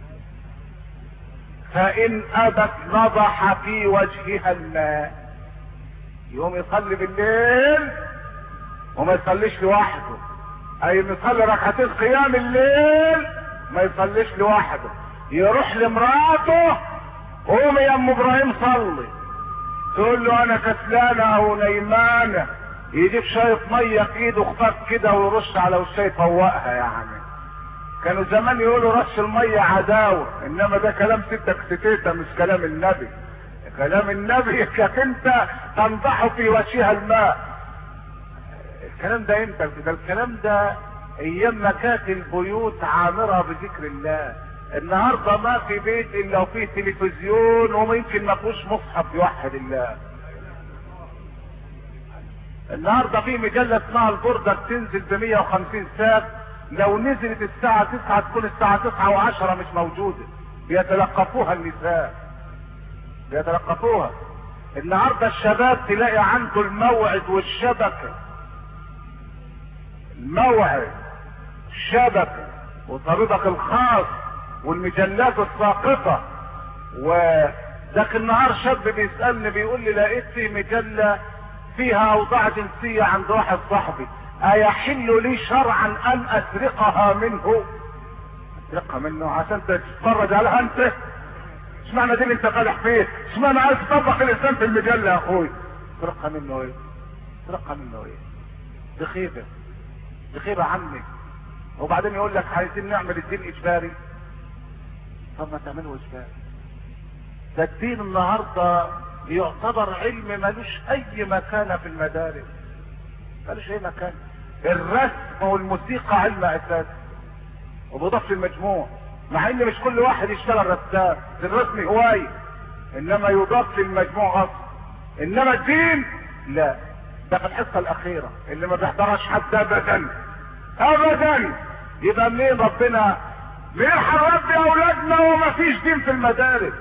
S1: فان ابت نضح في وجهها الماء. يقوم يصلي بالليل وما يصليش لوحده، اي يصلي ركعتين قيام الليل ما يصليش لوحده، يروح لمراته قومي يا ام ابراهيم صلي، تقول له انا كسلانه او نيمانه، يجيب شايط ميه في ايده خفاف كده ويرش على وشها يفوقها. يعني كانوا زمان يقولوا رش الميه عداوه، انما ده كلام ستك ستيته مش كلام النبي. كلام النبي انك انت تنضح في وجهها الماء. الكلام ده امتى؟ ده الكلام ده ايام ما كانت البيوت عامره بذكر الله. النهارده ما في بيت الا وفيه تلفزيون وممكن ما فيهوش مصحف يوحد الله. النهارده في مجله اسمها البرده بتنزل ب مية وخمسين ساعه، لو نزلت الساعه تسعة تكون الساعه تسعة وعشرة مش موجوده، بيتلقفوها النساء بيتلقفوها. النهارده الشباب تلاقي عنده الموعد والشبكه، الموعد الشبكه وطريقك الخاص والمجلات الساقطه. وذاك النهار شاب بيسالني بيقول لي لقيت في مجله فيها اوضاع جنسيه عند واحد صاحبي، ايحل لي شرعا ان اسرقها منه؟ اسرقها منه عشان تتفرج عليها انت؟ اشمعنى دي اللي انت فالح فيه؟ اشمعنى عايز تطبق الاسلام في المجله يا اخوي؟ اسرقها منه ايه؟ اسرقها منه ايه؟ دي خيبه، دي خيبه عني. وبعدين يقول لك عايزين نعمل الدين اجباري. طب ما تعمله اجباري. ده الدين النهارده يعتبر علم ملوش اي مكانه في المدارس، ملوش اي مكان. الرسم والموسيقى علم اساسي وبيضاف للمجموع، مع ان مش كل واحد يشتغل رسام، الرسم هوايه انما يضاف للمجموع غصب. انما الدين لا، ده في الحصه الاخيره اللي ما بيحضرهاش حد ابدا ابدا. يبقى منين ربنا منين هنربي اولادنا وما فيش دين في المدارس؟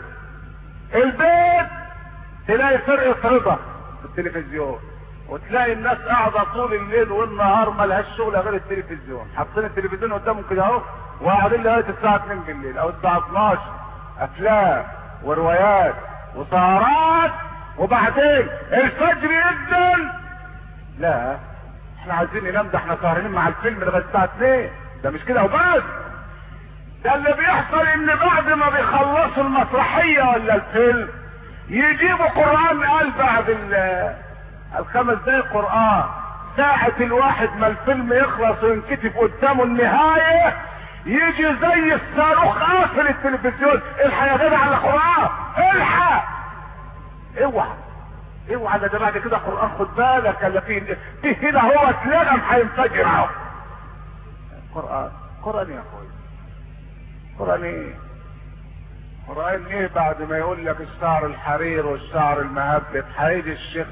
S1: البيت تلاقي فرقه رضا في التلفزيون، وتلاقي الناس قاعده طول الليل والنهار ما لهاش شغل غير التلفزيون، حاطين التلفزيون قدامهم كده اهو وقاعدين لغايه الساعه اتنين بالليل او الساعه اتناشر، افلام وروايات وسهرات، وبعدين الفجر يأذن لا احنا عايزين ننام، ده احنا سهرانين مع الفيلم لغايه الساعه اتنين. ده مش كده وبس، ده اللي بيحصل ان بعد ما بيخلصوا المسرحيه ولا الفيلم يجيبوا قران قال بعد الخمس دقايق قران، ساعة الواحد ما الفيلم يخلص وينكتب قدامه النهاية يجي زي الصاروخ قافل التلفزيون، الحق يا جدع على قران، الحق اوعى اوعى، ده بعد كده قران خد بالك اللي فيه فيه هنا هو اتلغم هينفجر اهو. قران قران يا اخويا، قران ايه؟ قران ايه بعد ما يقول لك الشعر الحرير والشعر المهبب؟ هيجي الشيخ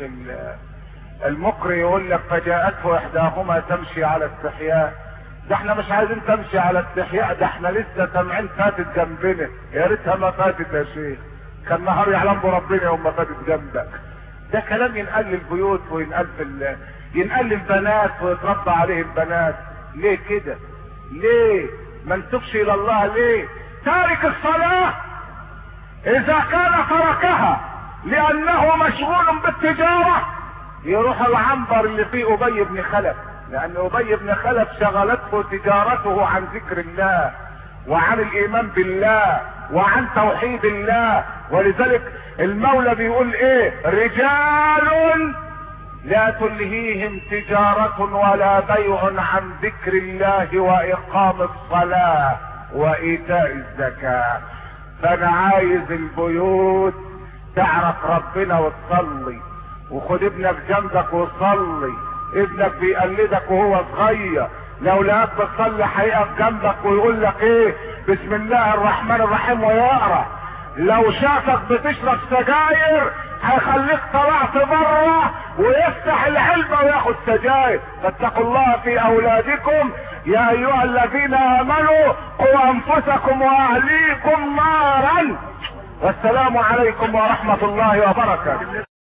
S1: المقري يقول لك فجاءته احداهما تمشي على استحياء. ده احنا مش عايزين تمشي على استحياء، ده احنا لسه سامعين فاتت جنبنا، يا ريتها ما فاتت يا شيخ، كان نهار يعلم بربنا يوم ما فاتت جنبك. ده كلام ينقل للبيوت وينقل في ينقل للبنات ويتربى عليه البنات. ليه كده؟ ليه ما نتوبش الى الله؟ ليه تارك الصلاة اذا كان تركها لانه مشغول بالتجارة يروح العنبر اللي فيه ابي بن خلف، لان ابي بن خلف شغلته تجارته عن ذكر الله وعن الايمان بالله وعن توحيد الله. ولذلك المولى بيقول ايه؟ رجال لا تلهيهم تجارة ولا بيع عن ذكر الله واقام الصلاة وايتاء الزكاة. فانا عايز البيوت تعرف ربنا وتصلي، وخد ابنك جنبك وصلي، ابنك بيقلدك وهو صغير،
S2: لو لقاك بتصلي هيقف جنبك ويقول لك ايه بسم الله الرحمن الرحيم ويقرا. لو شافك بتشرب سجاير هيخليك طلعت بره ويفتح العلبة وياخد سجاير. فاتقوا الله في اولادكم يا ايها الذين امنوا قوا انفسكم واهليكم نارا. والسلام عليكم ورحمة الله وبركاته.